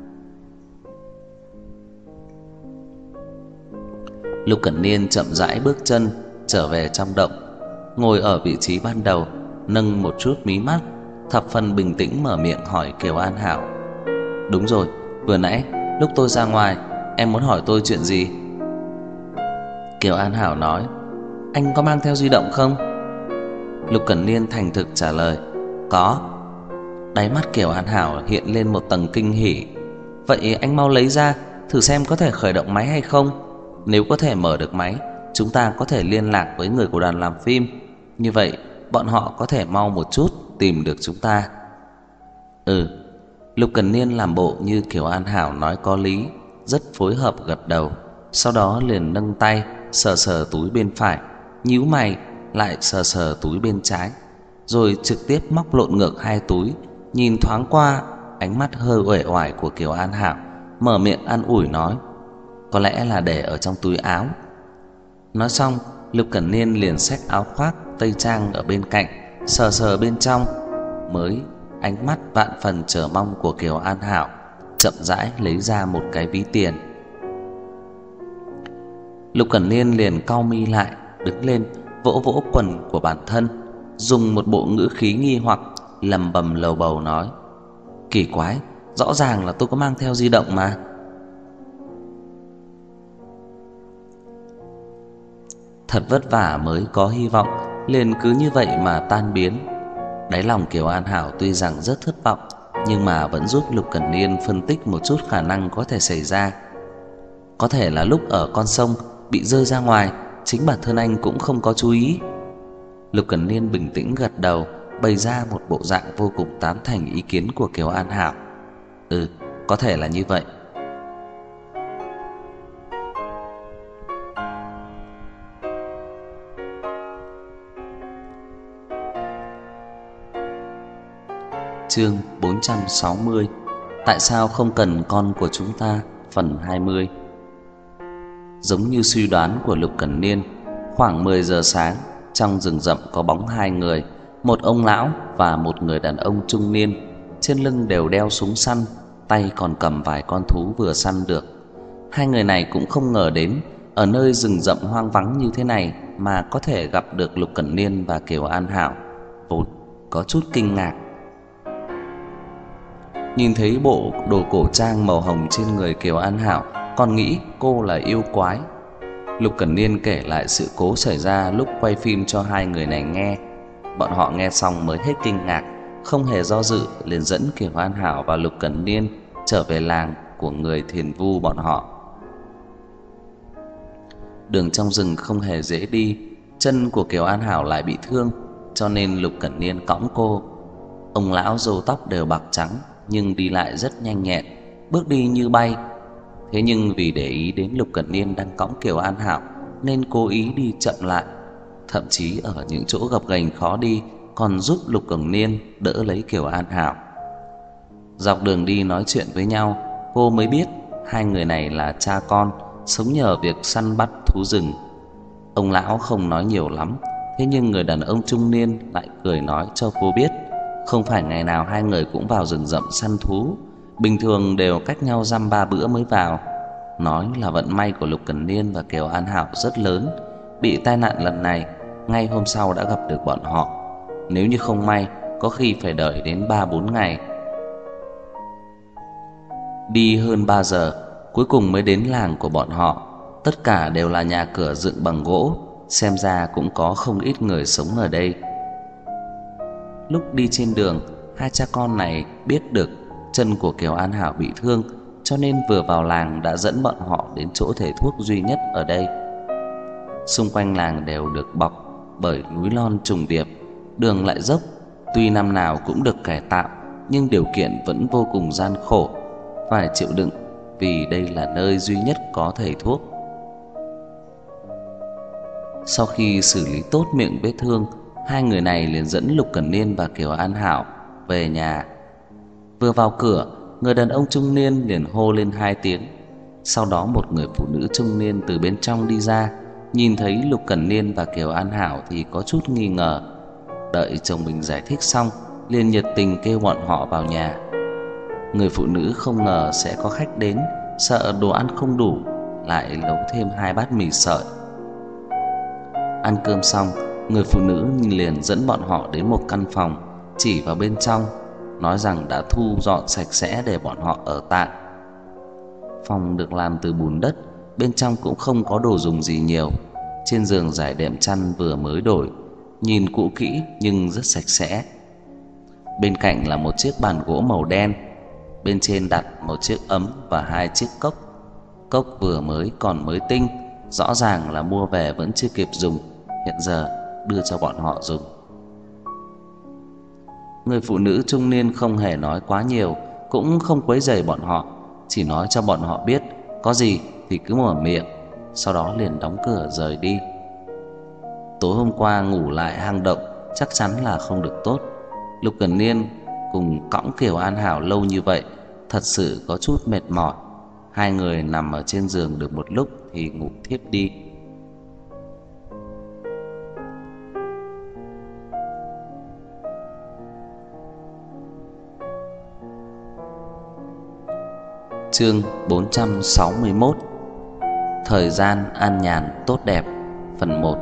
Lục Cẩn Niên chậm rãi bước chân trở về trong động, ngồi ở vị trí ban đầu, nâng một chút mí mắt, thập phần bình tĩnh mở miệng hỏi Kiều An Hảo: "Đúng rồi, vừa nãy lúc tôi ra ngoài, em muốn hỏi tôi chuyện gì?" Kiều An Hảo nói: "Anh có mang theo di động không?" Lục Cẩn Niên thành thực trả lời: "Có." Đáy mắt Kiều An Hảo hiện lên một tầng kinh hỉ: "Vậy anh mau lấy ra, thử xem có thể khởi động máy hay không. Nếu có thể mở được máy, chúng ta có thể liên lạc với người của đoàn làm phim. Như vậy bọn họ có thể mau một chút tìm được chúng ta." Lục Cẩn Niên làm bộ như Kiều An Hảo nói có lý, rất phối hợp gật đầu. Sau đó liền nâng tay sờ sờ túi bên phải, nhíu mày lại sờ sờ túi bên trái, rồi trực tiếp móc lộn ngược hai túi, nhìn thoáng qua ánh mắt hơi uể oải của Kiều An Hảo, mở miệng an ủi nói: "Có lẽ là để ở trong túi áo." Nói xong, Lục Cẩn Niên liền xách áo khoác tây trang ở bên cạnh, sờ sờ bên trong, mới ánh mắt vạn phần chờ mong của Kiều An Hảo, chậm rãi lấy ra một cái ví tiền. Lục Cẩn Niên liền cau mi lại, đứng lên, vỗ vỗ quần của bản thân, dùng một bộ ngữ khí nghi hoặc lẩm bẩm lầu bầu nói: "Kỳ quái, rõ ràng là tôi có mang theo di động mà." Thật vất vả mới có hy vọng, liền cứ như vậy mà tan biến. Đáy lòng Kiều An Hảo tuy rằng rất thất vọng, nhưng mà vẫn giúp Lục Cẩn Niên phân tích một chút khả năng có thể xảy ra. Có thể là lúc ở con sông bị rơi ra ngoài, chính bản thân anh cũng không có chú ý. Lục Cẩn Niên bình tĩnh gật đầu, bày ra một bộ dạng vô cùng tán thành ý kiến của Kiều An Hảo. Có thể là như vậy. Chương 460: Tại sao không cần con của chúng ta, phần 20. Giống như suy đoán của Lục Cẩn Niên, khoảng 10 giờ sáng, trong rừng rậm có bóng hai người, một ông lão và một người đàn ông trung niên, trên lưng đều đeo súng săn, tay còn cầm vài con thú vừa săn được. Hai người này cũng không ngờ đến ở nơi rừng rậm hoang vắng như thế này mà có thể gặp được Lục Cẩn Niên và Kiều An Hảo, vốn có chút kinh ngạc. Nhìn thấy bộ đồ cổ trang màu hồng trên người Kiều An Hảo, còn nghĩ cô là yêu quái. Lục Cẩn Niên kể lại sự cố xảy ra lúc quay phim cho hai người này nghe. Bọn họ nghe xong mới hết kinh ngạc, không hề do dự liền dẫn Kiều An Hảo và Lục Cẩn Niên trở về làng của người Thiền Vu bọn họ. Đường trong rừng không hề dễ đi, chân của Kiều An Hảo lại bị thương, cho nên Lục Cẩn Niên cõng cô. Ông lão râu tóc đều bạc trắng nhưng đi lại rất nhanh nhẹn, bước đi như bay. Thế nhưng vì để ý đến Lục Cẩn Niên đang cõng Kiều An Hảo nên cố ý đi chậm lại, thậm chí ở những chỗ gập ghềnh khó đi còn giúp Lục Cẩn Niên đỡ lấy Kiều An Hảo. Dọc đường đi nói chuyện với nhau, cô mới biết hai người này là cha con, sống nhờ việc săn bắt thú rừng. Ông lão không nói nhiều lắm, thế nhưng người đàn ông trung niên lại cười nói cho cô biết không phải ngày nào hai người cũng vào rừng rậm săn thú, bình thường đều cách nhau dăm ba bữa mới vào. Nói là vận may của Lục Cẩn Niên và Kiều An Hảo rất lớn, bị tai nạn lần này ngay hôm sau đã gặp được bọn họ. Nếu như không may, có khi phải đợi đến 3-4 ngày. Đi hơn 3 giờ, cuối cùng mới đến làng của bọn họ. Tất cả đều là nhà cửa dựng bằng gỗ, xem ra cũng có không ít người sống ở đây. Lúc đi trên đường, hai cha con này biết được chân của Kiều An Hảo bị thương, cho nên vừa vào làng đã dẫn bọn họ đến chỗ thầy thuốc duy nhất ở đây. Xung quanh làng đều được bọc bởi núi non trùng điệp, đường lại dốc, tuy năm nào cũng được cải tạo nhưng điều kiện vẫn vô cùng gian khổ, phải chịu đựng vì đây là nơi duy nhất có thầy thuốc. Sau khi xử lý tốt miệng vết thương, hai người này liền dẫn Lục Cẩn Niên và Kiều An Hảo về nhà. Vừa vào cửa, người đàn ông trung niên liền hô lên 2 tiếng. Sau đó một người phụ nữ trung niên từ bên trong đi ra, nhìn thấy Lục Cẩn Niên và Kiều An Hảo thì có chút nghi ngờ. Đợi chồng mình giải thích xong, liền nhiệt tình kêu bọn họ vào nhà. Người phụ nữ không ngờ sẽ có khách đến, sợ đồ ăn không đủ, lại nấu thêm 2 bát mì sợi. Ăn cơm xong, người phụ nữ liền dẫn bọn họ đến một căn phòng, chỉ vào bên trong, nói rằng đã thu dọn sạch sẽ để bọn họ ở tạm. Phòng được làm từ bùn đất, bên trong cũng không có đồ dùng gì nhiều. Trên giường trải đệm chăn vừa mới đổi, nhìn cũ kỹ nhưng rất sạch sẽ. Bên cạnh là một chiếc bàn gỗ màu đen, bên trên đặt một chiếc ấm và 2 chiếc cốc. Cốc vừa mới còn mới tinh, rõ ràng là mua về vẫn chưa kịp dùng, hiện giờ đưa cho bọn họ dùng. Người phụ nữ trung niên không hề nói quá nhiều, cũng không quấy rầy bọn họ, chỉ nói cho bọn họ biết có gì thì cứ mở miệng, sau đó liền đóng cửa rời đi. Tối hôm qua ngủ lại hang động chắc chắn là không được tốt. Lục Cẩn Niên cùng cõng Kiều An Hảo lâu như vậy, thật sự có chút mệt mỏi. Hai người nằm ở trên giường được một lúc thì ngủ thiếp đi. Chương 461: Thời gian an nhàn tốt đẹp. Phần 1.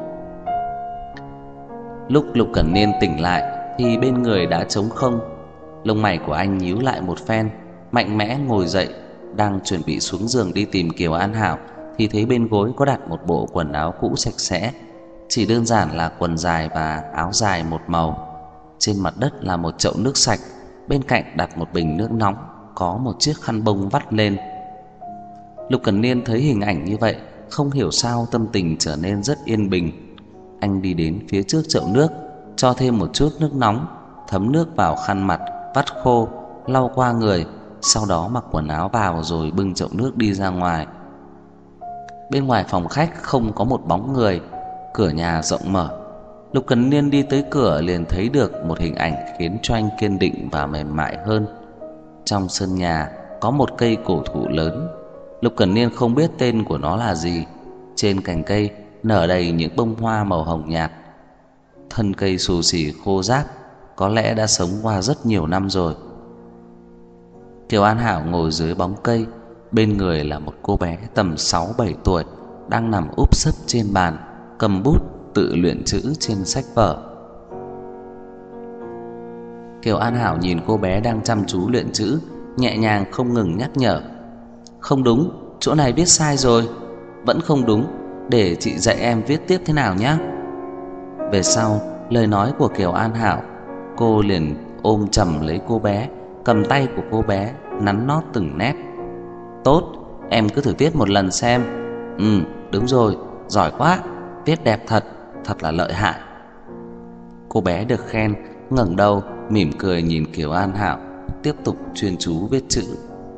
Lúc Lục Cẩn Niên tỉnh lại thì bên người đã trống không. Lông mày của anh nhíu lại một phen, mạnh mẽ ngồi dậy, đang chuẩn bị xuống giường đi tìm Kiều An Hảo thì thấy bên gối có đặt một bộ quần áo cũ sạch sẽ, chỉ đơn giản là quần dài và áo dài một màu. Trên mặt đất là một chậu nước sạch, bên cạnh đặt một bình nước nóng, có một chiếc khăn bông vắt lên. Lục Cẩn Niên thấy hình ảnh như vậy, không hiểu sao tâm tình trở nên rất yên bình. Anh đi đến phía trước chậu nước, cho thêm một chút nước nóng, thấm nước vào khăn mặt, vắt khô, lau qua người, sau đó mặc quần áo vào rồi bưng chậu nước đi ra ngoài. Bên ngoài phòng khách không có một bóng người, cửa nhà rộng mở. Lục Cẩn Niên đi tới cửa liền thấy được một hình ảnh khiến cho anh kiên định và mềm mại hơn. Trong sân nhà có một cây cổ thụ lớn. Lục Cẩn Niên không biết tên của nó là gì. Trên cành cây nở đầy những bông hoa màu hồng nhạt. Thân cây xù xì khô ráp, có lẽ đã sống qua rất nhiều năm rồi. Kiều An Hảo ngồi dưới bóng cây, bên người là một cô bé tầm 6-7 tuổi, đang nằm úp sấp trên bàn, cầm bút tự luyện chữ trên sách vở. Kiều An Hảo nhìn cô bé đang chăm chú luyện chữ nhẹ nhàng không ngừng nhắc nhở. Không đúng, chỗ này viết sai rồi. Vẫn không đúng, để chị dạy em viết tiếp thế nào nhé. Về sau lời nói của Kiều An Hảo, cô liền ôm chầm lấy cô bé, cầm tay của cô bé nắn nót từng nét. Tốt, em cứ thử viết một lần xem. Đúng rồi, giỏi quá, viết đẹp thật, thật là lợi hại. Cô bé được khen ngẩng đầu mỉm cười nhìn Kiều An Hảo, tiếp tục chuyên chú viết chữ.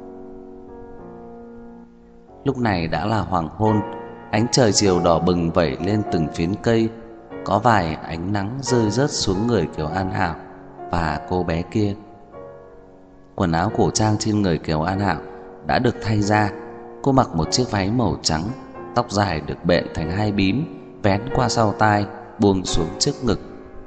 Lúc này đã là hoàng hôn, ánh trời chiều đỏ bừng vẩy lên từng phiến cây, có vài ánh nắng rơi rớt xuống người Kiều An Hảo và cô bé kia. Quần áo cổ trang trên người Kiều An Hảo đã được thay ra. Cô mặc một chiếc váy màu trắng, tóc dài được bện thành hai bím, vén qua sau tai, buông xuống trước ngực.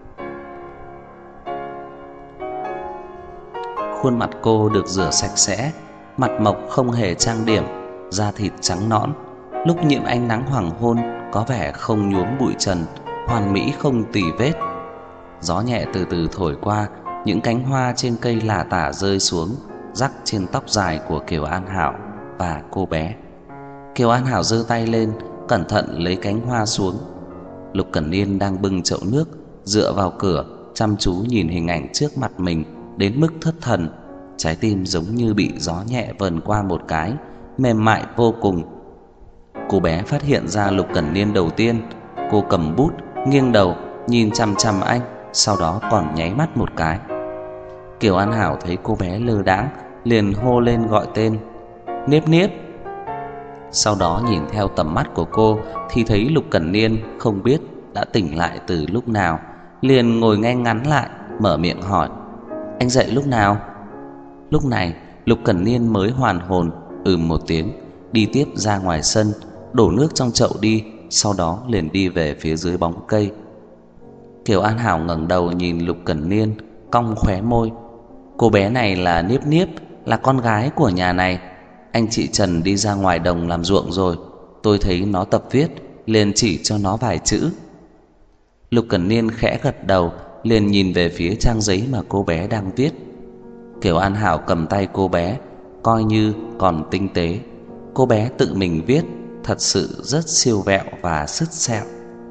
Khuôn mặt cô được rửa sạch sẽ, mặt mộc không hề trang điểm, da thịt trắng nõn, lúc nhiễm ánh nắng hoàng hôn có vẻ không nhuốm bụi trần, hoàn mỹ không tì vết. Gió nhẹ từ từ thổi qua, những cánh hoa trên cây lả tả rơi xuống, rắc trên tóc dài của Kiều An Hảo và cô bé. Kiều An Hảo giơ tay lên, cẩn thận lấy cánh hoa xuống. Lục Cẩn Niên đang bưng chậu nước, dựa vào cửa, chăm chú nhìn hình ảnh trước mặt mình đến mức thất thần. Trái tim giống như bị gió nhẹ vờn qua một cái, mềm mại vô cùng. Cô bé phát hiện ra Lục Cẩn Niên đầu tiên. Cô cầm bút, nghiêng đầu nhìn chằm chằm anh, sau đó còn nháy mắt một cái. Kiều An Hảo thấy cô bé lơ đãng, liền hô lên gọi tên: Niếp Niếp. Sau đó nhìn theo tầm mắt của cô thì thấy Lục Cẩn Niên không biết đã tỉnh lại từ lúc nào, liền ngồi ngay ngắn lại, mở miệng hỏi: Anh dậy lúc nào? Lúc này Lục Cẩn Niên mới hoàn hồn, một tiếng, đi tiếp ra ngoài sân, đổ nước trong chậu đi, sau đó liền đi về phía dưới bóng cây. Kiều An Hảo ngẩng đầu nhìn Lục Cẩn Niên, cong khóe môi. Cô bé này là Niếp Niếp, là con gái của nhà này. Anh chị Trần đi ra ngoài đồng làm ruộng rồi, tôi thấy nó tập viết, liền chỉ cho nó vài chữ. Lục Cẩn Niên khẽ gật đầu, liền nhìn về phía trang giấy mà cô bé đang viết. Kiều An Hảo cầm tay cô bé, coi như còn tinh tế. Cô bé tự mình viết, thật sự rất siêu vẹo và sứt sẹo.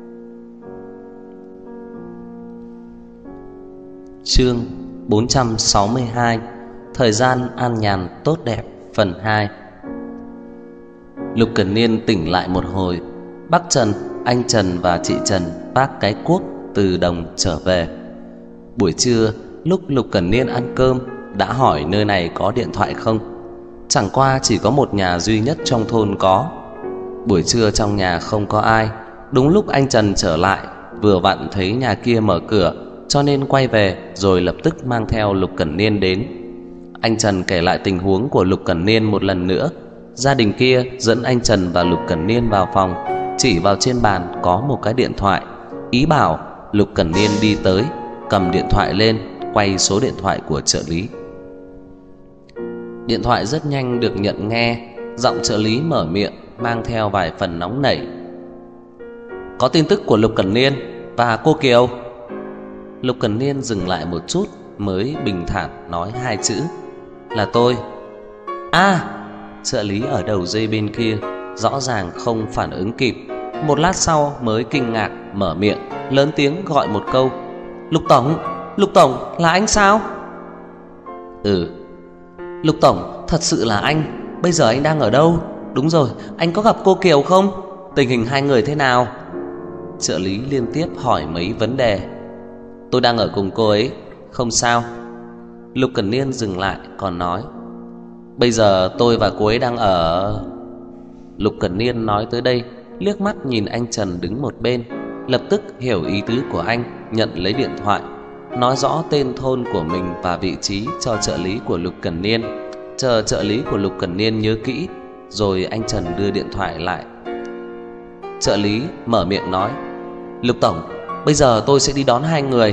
Chương 462: Thời gian an nhàn tốt đẹp phần 2. Lục Cẩn Niên tỉnh lại một hồi. Bác Trần, anh Trần và chị Trần vác cái cuốc từ đồng trở về. Buổi trưa, lúc Lục Cẩn Niên ăn cơm, đã hỏi nơi này có điện thoại không. Chẳng qua chỉ có một nhà duy nhất trong thôn có. Buổi trưa trong nhà không có ai. Đúng lúc anh Trần trở lại, vừa vặn thấy nhà kia mở cửa, cho nên quay về rồi lập tức mang theo Lục Cẩn Niên đến. Anh Trần kể lại tình huống của Lục Cẩn Niên một lần nữa. Gia đình kia dẫn anh Trần và Lục Cẩn Niên vào phòng, chỉ vào trên bàn có một cái điện thoại, ý bảo Lục Cẩn Niên đi tới, cầm điện thoại lên, quay số điện thoại của trợ lý. Điện thoại rất nhanh được nhận nghe. Giọng trợ lý mở miệng mang theo vài phần nóng nảy: Có tin tức của Lục Cẩn Niên và cô Kiều. Lục Cẩn Niên dừng lại một chút, mới bình thản nói hai chữ: Là tôi. Trợ lý ở đầu dây bên kia rõ ràng không phản ứng kịp, một lát sau mới kinh ngạc mở miệng, lớn tiếng gọi một câu: Lục Tổng, Lục Tổng, là anh sao? Lục Tổng, thật sự là anh. Bây giờ anh đang ở đâu? Đúng rồi, anh có gặp cô Kiều không? Tình hình hai người thế nào? Trợ lý liên tiếp hỏi mấy vấn đề. Tôi đang ở cùng cô ấy, không sao. Lục Cẩn Niên dừng lại còn nói: Bây giờ tôi và cô ấy đang ở... Lục Cẩn Niên nói tới đây, liếc mắt nhìn anh Trần đứng một bên, lập tức hiểu ý tứ của anh, nhận lấy điện thoại, nói rõ tên thôn của mình và vị trí cho trợ lý của Lục Cẩn Niên. Chờ trợ lý của Lục Cẩn Niên nhớ kỹ, rồi anh Trần đưa điện thoại lại. Trợ lý mở miệng nói: Lục Tổng, bây giờ tôi sẽ đi đón hai người.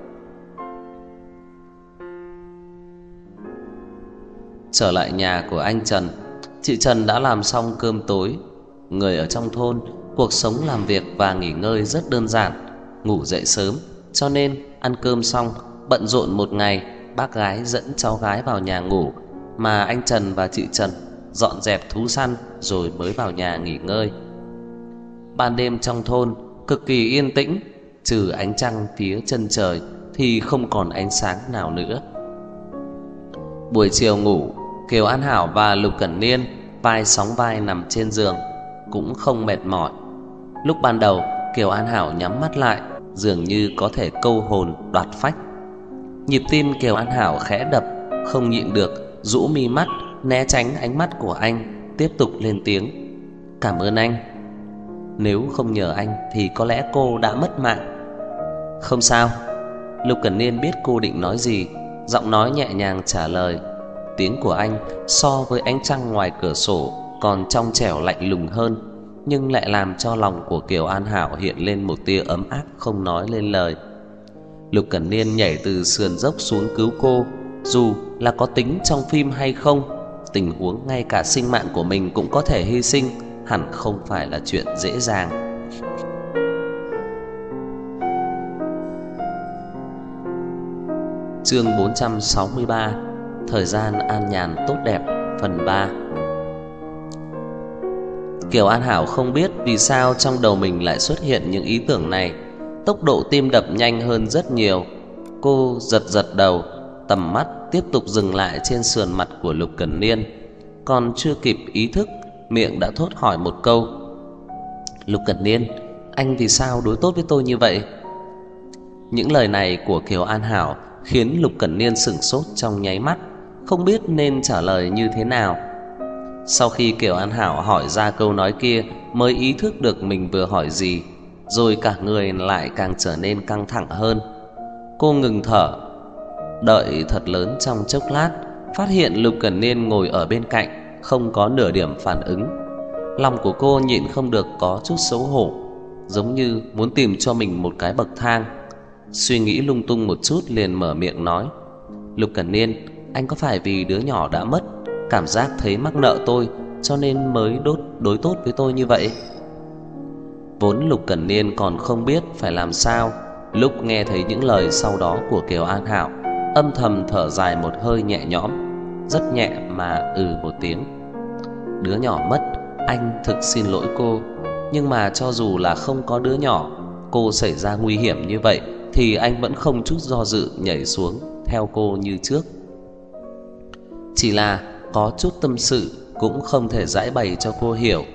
Trở lại nhà của anh Trần, chị Trần đã làm xong cơm tối. Người ở trong thôn, cuộc sống làm việc và nghỉ ngơi rất đơn giản, ngủ dậy sớm, cho nên ăn cơm xong, bận rộn một ngày, bác gái dẫn cháu gái vào nhà ngủ, mà anh Trần và chị Trần dọn dẹp thú săn rồi mới vào nhà nghỉ ngơi. Ban đêm trong thôn cực kỳ yên tĩnh, trừ ánh trăng phía chân trời thì không còn ánh sáng nào nữa. Buổi chiều ngủ, Kiều An Hảo và Lục Cẩn Niên vai sóng vai nằm trên giường, cũng không mệt mỏi. Lúc ban đầu, Kiều An Hảo nhắm mắt lại, dường như có thể câu hồn đoạt phách. Nhịp tim Kiều An Hảo khẽ đập, không nhịn được rũ mi mắt né tránh ánh mắt của anh, tiếp tục lên tiếng: "Cảm ơn anh. Nếu không nhờ anh thì có lẽ cô đã mất mạng." "Không sao." Lục Cẩn Niên biết cô định nói gì, giọng nói nhẹ nhàng trả lời. Tiếng của anh so với ánh trăng ngoài cửa sổ còn trong trẻo lạnh lùng hơn, nhưng lại làm cho lòng của Kiều An Hảo hiện lên một tia ấm áp không nói lên lời. Lục Cẩn Niên nhảy từ sườn dốc xuống cứu cô, dù là có tính trong phim hay không, tình huống ngay cả sinh mạng của mình cũng có thể hy sinh, hẳn không phải là chuyện dễ dàng. Chương 463: Thời gian an nhàn tốt đẹp, phần 3. Kiều An Hảo không biết vì sao trong đầu mình lại xuất hiện những ý tưởng này. Tốc độ tim đập nhanh hơn rất nhiều. Cô giật giật đầu, tầm mắt tiếp tục dừng lại trên sườn mặt của Lục Cẩn Niên. Còn chưa kịp ý thức, miệng đã thốt hỏi một câu: "Lục Cẩn Niên, anh vì sao đối tốt với tôi như vậy?" Những lời này của Kiều An Hảo khiến Lục Cẩn Niên sửng sốt trong nháy mắt, không biết nên trả lời như thế nào. Sau khi Kiều An Hảo hỏi ra câu nói kia mới ý thức được mình vừa hỏi gì, rồi cả người lại càng trở nên căng thẳng hơn. Cô ngừng thở, đợi thật lớn trong chốc lát, phát hiện Lục Cẩn Niên ngồi ở bên cạnh, không có nửa điểm phản ứng. Lòng của cô nhịn không được có chút xấu hổ, giống như muốn tìm cho mình một cái bậc thang. Suy nghĩ lung tung một chút liền mở miệng nói: "Lục Cẩn Niên, anh có phải vì đứa nhỏ đã mất, cảm giác thấy mắc nợ tôi, cho nên mới đối tốt với tôi như vậy?" Vốn Lục Cẩn Niên còn không biết phải làm sao, lúc nghe thấy những lời sau đó của Kiều An Hảo, âm thầm thở dài một hơi nhẹ nhõm, rất nhẹ mà một tiếng. "Đứa nhỏ mất, anh thực xin lỗi cô. Nhưng mà cho dù là không có đứa nhỏ, cô xảy ra nguy hiểm như vậy thì anh vẫn không chút do dự nhảy xuống theo cô như trước. Chỉ là có chút tâm sự cũng không thể giải bày cho cô hiểu.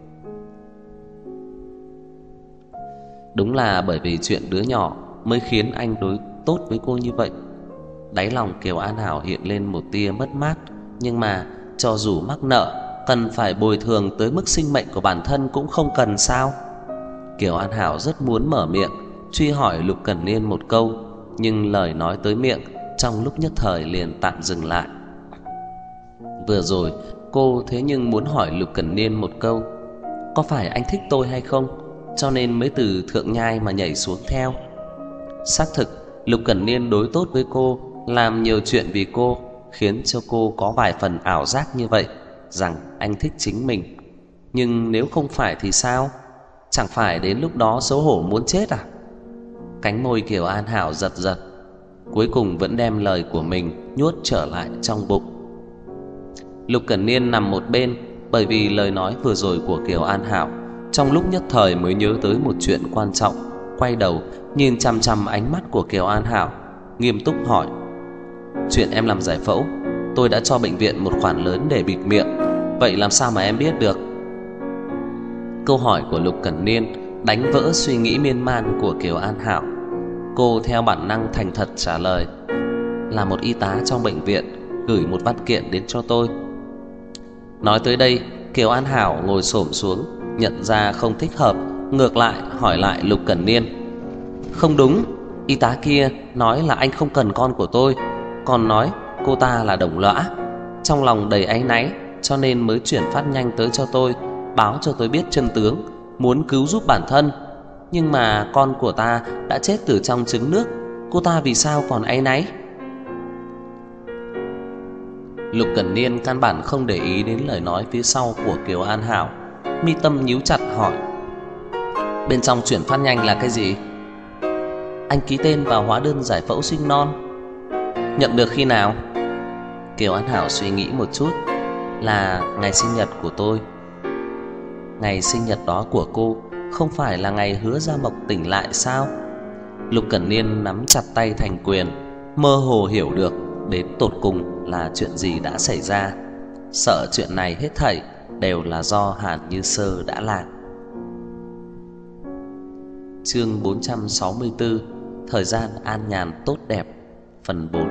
Đúng là bởi vì chuyện đứa nhỏ mới khiến anh đối tốt với cô như vậy." Đáy lòng Kiều An Hảo hiện lên một tia mất mát, nhưng mà cho dù mắc nợ, cần phải bồi thường tới mức sinh mệnh của bản thân cũng không cần sao? Kiều An Hảo rất muốn mở miệng truy hỏi Lục Cẩn Niên một câu, nhưng lời nói tới miệng trong lúc nhất thời liền tạm dừng lại. Vừa rồi cô thế nhưng muốn hỏi Lục Cẩn Niên một câu: "Có phải anh thích tôi hay không, cho nên mới từ thượng nhai mà nhảy xuống theo?" Xác thực Lục Cẩn Niên đối tốt với cô, làm nhiều chuyện vì cô, khiến cho cô có vài phần ảo giác như vậy, rằng anh thích chính mình. Nhưng nếu không phải thì sao? Chẳng phải đến lúc đó xấu hổ muốn chết à? Cánh môi Kiều An Hảo giật giật, cuối cùng vẫn đem lời của mình nuốt trở lại trong bụng. Lục Cẩn Niên nằm một bên, bởi vì lời nói vừa rồi của Kiều An Hảo, trong lúc nhất thời mới nhớ tới một chuyện quan trọng, quay đầu nhìn chằm chằm ánh mắt của Kiều An Hảo, nghiêm túc hỏi: "Chuyện em làm giải phẫu, tôi đã cho bệnh viện một khoản lớn để bịt miệng, vậy làm sao mà em biết được?" Câu hỏi của Lục Cẩn Niên đánh vỡ suy nghĩ miên man của Kiều An Hảo. Cô theo bản năng thành thật trả lời: "Là một y tá trong bệnh viện gửi một văn kiện đến cho tôi." Nói tới đây, Kiều An Hảo ngồi xổm xuống, nhận ra không thích hợp, ngược lại hỏi lại Lục Cẩn Niên: "Không đúng, y tá kia nói là anh không cần con của tôi, còn nói cô ta là đồng lõa. Trong lòng đầy áy náy cho nên mới chuyển phát nhanh tới cho tôi, báo cho tôi biết chân tướng, muốn cứu giúp bản thân. Nhưng mà con của ta đã chết từ trong trứng nước, cô ta vì sao còn áy náy?" Lục Cẩn Niên căn bản không để ý đến lời nói phía sau của Kiều An Hảo, mi tâm nhíu chặt hỏi: "Bên trong chuyển phát nhanh là cái gì?" "Anh ký tên vào hóa đơn giải phẫu sinh non." "Nhận được khi nào?" Kiều An Hảo suy nghĩ một chút. Là ngày sinh nhật của tôi. Ngày sinh nhật đó của cô không phải là ngày Hứa Gia Mộc tỉnh lại sao? Lục Cẩn Niên nắm chặt tay thành quyền, mơ hồ hiểu được đến tột cùng là chuyện gì đã xảy ra. Sợ chuyện này hết thảy đều là do Hàn Như Sơ đã làm. Chương 464: Thời gian an nhàn tốt đẹp. Phần 4.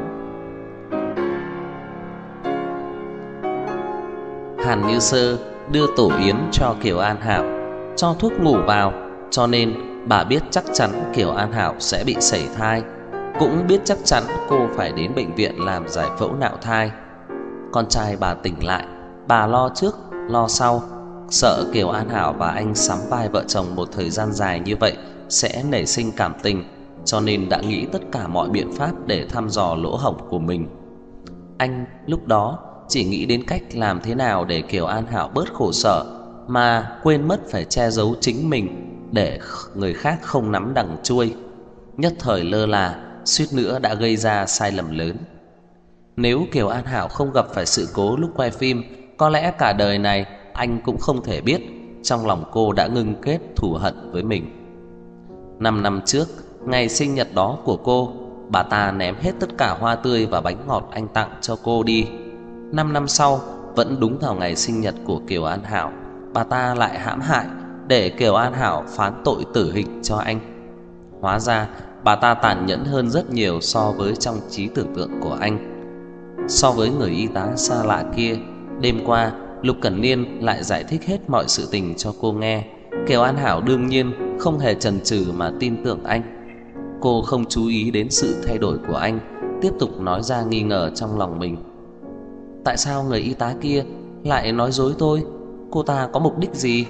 Hàn Như Sơ đưa tổ yến cho Kiều An Hảo, cho thuốc ngủ vào, cho nên bà biết chắc chắn Kiều An Hảo sẽ bị sảy thai, cũng biết chắc chắn cô phải đến bệnh viện làm giải phẫu nạo thai. Con trai bà tỉnh lại, bà lo trước lo sau, sợ Kiều An Hảo và anh sắm vai vợ chồng một thời gian dài như vậy sẽ nảy sinh cảm tình, cho nên đã nghĩ tất cả mọi biện pháp để thăm dò lỗ hổng của mình. Anh lúc đó chỉ nghĩ đến cách làm thế nào để Kiều An Hảo bớt khổ sở, mà quên mất phải che giấu chính mình để người khác không nắm đằng chuôi. Nhất thời lơ là, suýt nữa đã gây ra sai lầm lớn. Nếu Kiều An Hảo không gặp phải sự cố lúc quay phim, có lẽ cả đời này anh cũng không thể biết trong lòng cô đã ngưng kết thù hận với mình. 5 năm trước, ngày sinh nhật đó của cô, bà ta ném hết tất cả hoa tươi và bánh ngọt anh tặng cho cô đi. 5 năm sau, vẫn đúng vào ngày sinh nhật của Kiều An Hảo, bà ta lại hãm hại để Kiều An Hảo phán tội tử hình cho anh. Hóa ra bà ta tàn nhẫn hơn rất nhiều so với trong trí tưởng tượng của anh. So với người y tá xa lạ kia, đêm qua Lục Cẩn Niên lại giải thích hết mọi sự tình cho cô nghe. Kiều An Hảo đương nhiên không hề chần chừ mà tin tưởng anh. Cô không chú ý đến sự thay đổi của anh, tiếp tục nói ra nghi ngờ trong lòng mình. Tại sao người y tá kia lại nói dối tôi? Cô ta có mục đích gì?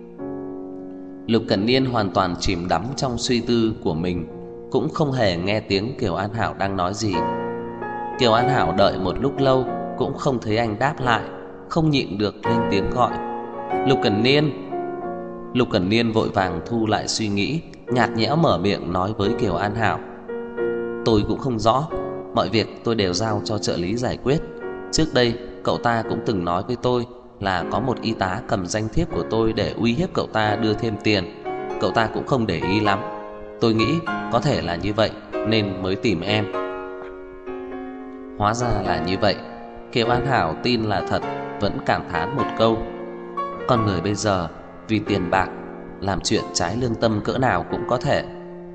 Lục Cẩn Niên hoàn toàn chìm đắm trong suy tư của mình, cũng không hề nghe tiếng Kiều An Hảo đang nói gì. Kiều An Hảo đợi một lúc lâu cũng không thấy anh đáp lại, không nhịn được lên tiếng gọi. Lục Cẩn Niên. Lục Cẩn Niên vội vàng thu lại suy nghĩ, nhạt nhẽo mở miệng nói với Kiều An Hảo. Tôi cũng không rõ, mọi việc tôi đều giao cho trợ lý giải quyết. Trước đây cậu ta cũng từng nói với tôi là có một y tá cầm danh thiếp của tôi để uy hiếp cậu ta đưa thêm tiền. Cậu ta cũng không để ý lắm. Tôi nghĩ có thể là như vậy nên mới tìm em. Hóa ra là như vậy. Kiều An Hảo tin là thật, vẫn cảm thán một câu. Con người bây giờ vì tiền bạc làm chuyện trái lương tâm cỡ nào cũng có thể.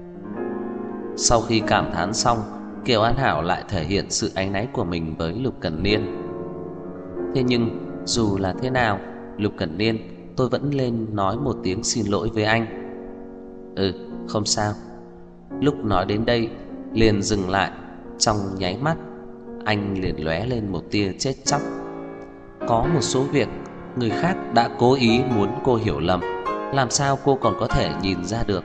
Sau khi cảm thán xong, Kiều An Hảo lại thể hiện sự áy náy của mình với Lục Cẩn Niên. Thế nhưng dù là thế nào, Lục Cẩn Niên, tôi vẫn lên nói một tiếng xin lỗi với anh. Không sao. Lúc nói đến đây liền dừng lại. Trong nháy mắt anh liền lóe lên một tia chết chóc. Có một số việc người khác đã cố ý muốn cô hiểu lầm, làm sao cô còn có thể nhìn ra được?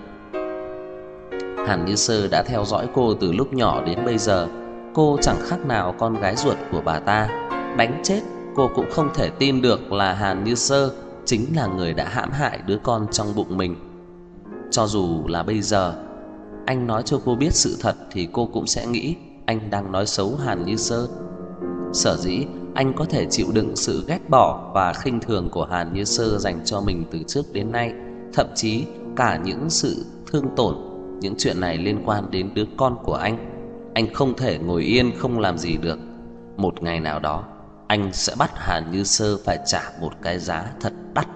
Hàn Như Sơ đã theo dõi cô từ lúc nhỏ đến bây giờ. Cô chẳng khác nào con gái ruột của bà ta. Đánh chết cô cũng không thể tin được là Hàn Như Sơ chính là người đã hãm hại đứa con trong bụng mình. Cho dù là bây giờ anh nói cho cô biết sự thật thì cô cũng sẽ nghĩ anh đang nói xấu Hàn Như Sơ. Sở dĩ anh có thể chịu đựng sự ghét bỏ và khinh thường của Hàn Như Sơ dành cho mình từ trước đến nay, thậm chí cả những sự thương tổn, những chuyện này liên quan đến đứa con của anh không thể ngồi yên không làm gì được. Một ngày nào đó anh sẽ bắt Hàn Như Sơ phải trả một cái giá thật đắt.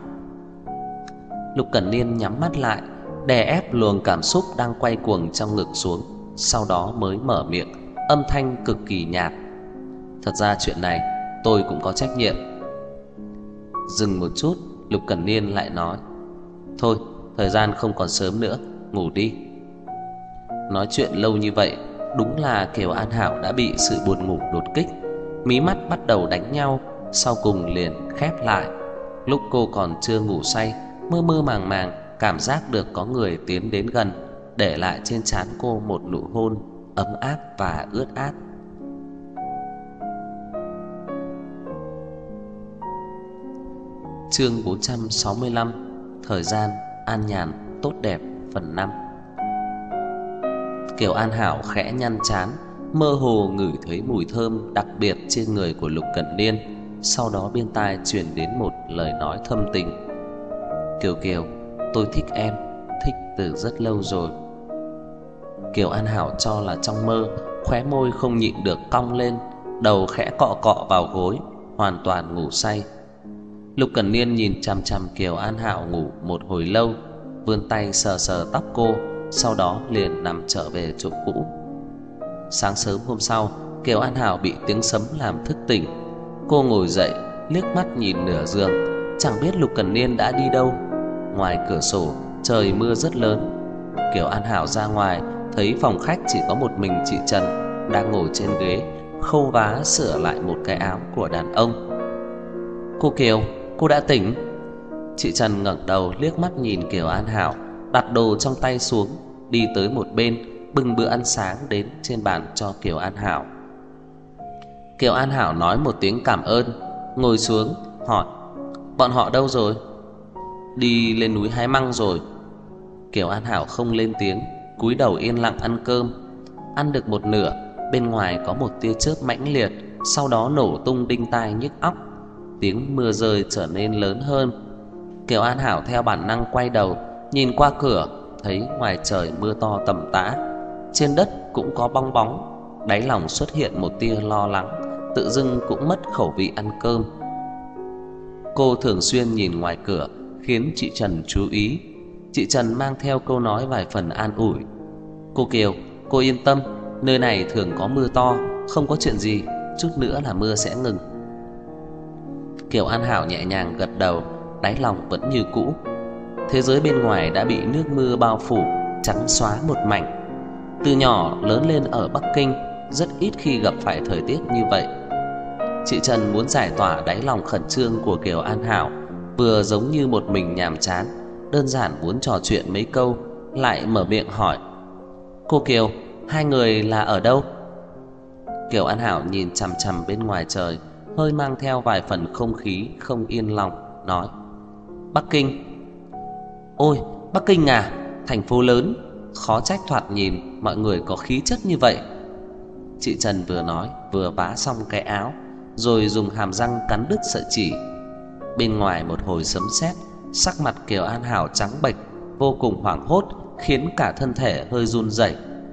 Lục Cẩn Niên nhắm mắt lại, đè ép luồng cảm xúc đang quay cuồng trong ngực xuống, sau đó mới mở miệng, âm thanh cực kỳ nhạt. Thật ra chuyện này tôi cũng có trách nhiệm. Dừng một chút, Lục Cẩn Niên lại nói. Thôi, thời gian không còn sớm nữa, ngủ đi. Nói chuyện lâu như vậy, đúng là Kiều An Hảo đã bị sự buồn ngủ đột kích. Mí mắt bắt đầu đánh nhau, sau cùng liền khép lại. Lúc cô còn chưa ngủ say, mơ mơ màng màng cảm giác được có người tiến đến gần, để lại trên trán cô một nụ hôn ấm áp và ướt át. Chương 465: Thời gian an nhàn tốt đẹp. Phần 5. Kiều An Hảo khẽ nhăn trán, mơ hồ ngửi thấy mùi thơm đặc biệt trên người của Lục Cẩn Niên. Sau đó bên tai truyền đến một lời nói thâm tình: "Kiều Kiều, tôi thích em, thích từ rất lâu rồi." Kiều An Hảo cho là trong mơ, khóe môi không nhịn được cong lên, đầu khẽ cọ cọ vào gối, hoàn toàn ngủ say. Lục Cẩn Niên nhìn chằm chằm Kiều An Hảo ngủ một hồi lâu, vươn tay sờ sờ tóc cô, sau đó liền nằm trở về chỗ cũ. Sáng sớm hôm sau, Kiều An Hảo bị tiếng sấm làm thức tỉnh. Cô ngồi dậy, liếc mắt nhìn nửa giường, chẳng biết Lục Cẩn Niên đã đi đâu. Ngoài cửa sổ, trời mưa rất lớn. Kiều An Hảo ra ngoài, thấy phòng khách chỉ có một mình chị Trần đang ngồi trên ghế, khâu vá sửa lại một cái áo của đàn ông. "Cô Kiều, cô đã tỉnh?" Chị Trần ngẩng đầu liếc mắt nhìn Kiều An Hảo, đặt đồ trong tay xuống, đi tới một bên, bưng bữa ăn sáng đến trên bàn cho Kiều An Hảo. Kiều An Hảo nói một tiếng cảm ơn, ngồi xuống hỏi: "Bọn họ đâu rồi?" "Đi lên núi hái măng rồi." Kiều An Hảo không lên tiếng, cúi đầu yên lặng ăn cơm. Ăn được một nửa, bên ngoài có một tia chớp mãnh liệt, sau đó nổ tung đinh tai nhức óc. Tiếng mưa rơi trở nên lớn hơn. Kiều An Hảo theo bản năng quay đầu, nhìn qua cửa, thấy ngoài trời mưa to tầm tã, trên đất cũng có bong bóng. Đáy lòng xuất hiện một tia lo lắng, tự dưng cũng mất khẩu vị ăn cơm. Cô thường xuyên nhìn ngoài cửa, khiến chị Trần chú ý. Chị Trần mang theo câu nói vài phần an ủi: "Cô Kiều, cô yên tâm, nơi này thường có mưa to, không có chuyện gì, chút nữa là mưa sẽ ngừng." Kiều An Hảo nhẹ nhàng gật đầu, đáy lòng vẫn như cũ. Thế giới bên ngoài đã bị nước mưa bao phủ, trắng xóa một mảnh. Từ nhỏ lớn lên ở Bắc Kinh, rất ít khi gặp phải thời tiết như vậy. Chị Trần muốn giải tỏa đáy lòng khẩn trương của Kiều An Hảo, vừa giống như một mình nhàm chán, đơn giản muốn trò chuyện mấy câu, lại mở miệng hỏi: "Cô Kiều, hai người là ở đâu?" Kiều An Hảo nhìn chằm chằm bên ngoài trời, hơi mang theo vài phần không khí không yên lòng, nói: "Bắc Kinh." "Ôi, Bắc Kinh à, thành phố lớn, khó trách thoạt nhìn mọi người có khí chất như vậy." Chị Trần vừa nói vừa vá xong cái áo, rồi dùng hàm răng cắn đứt sợi chỉ. Bên ngoài một hồi sấm sét, sắc mặt Kiều An Hảo trắng bệch, vô cùng hoảng hốt, khiến cả thân thể hơi run rẩy.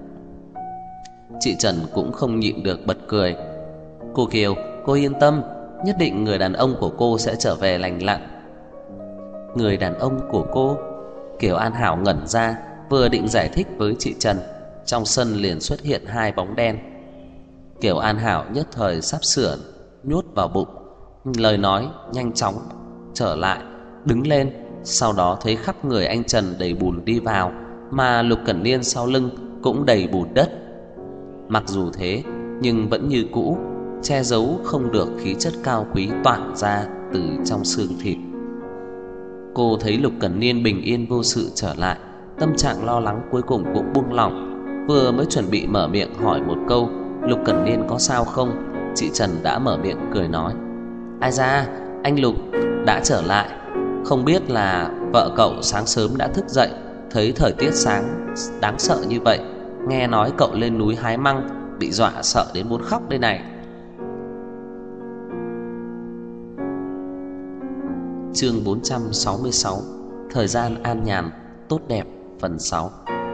Chị Trần cũng không nhịn được bật cười: "Cô Kiều, cô yên tâm, nhất định người đàn ông của cô sẽ trở về lành lặn." "Người đàn ông của cô?" Kiều An Hảo ngẩn ra, vừa định giải thích với chị Trần, trong sân liền xuất hiện hai bóng đen. Kiều An Hảo nhất thời sắp sửa nhốt vào bụng, lời nói nhanh chóng trở lại, đứng lên, sau đó thấy khắp người anh Trần đầy bùn đi vào, mà Lục Cẩn Niên sau lưng cũng đầy bùn đất. Mặc dù thế, nhưng vẫn như cũ, che giấu không được khí chất cao quý toát ra từ trong xương thịt. Cô thấy Lục Cẩn Niên bình yên vô sự trở lại, tâm trạng lo lắng cuối cùng cũng buông lỏng. Vừa mới chuẩn bị mở miệng hỏi một câu Lục Cẩn Niên có sao không, chị Trần đã mở miệng cười nói: "Ai da, anh Lục đã trở lại. Không biết là vợ cậu sáng sớm đã thức dậy, thấy thời tiết sáng đáng sợ như vậy, nghe nói cậu lên núi hái măng, bị dọa sợ đến muốn khóc đây này." Chương 466: Thời gian an nhàn, tốt đẹp, phần 6.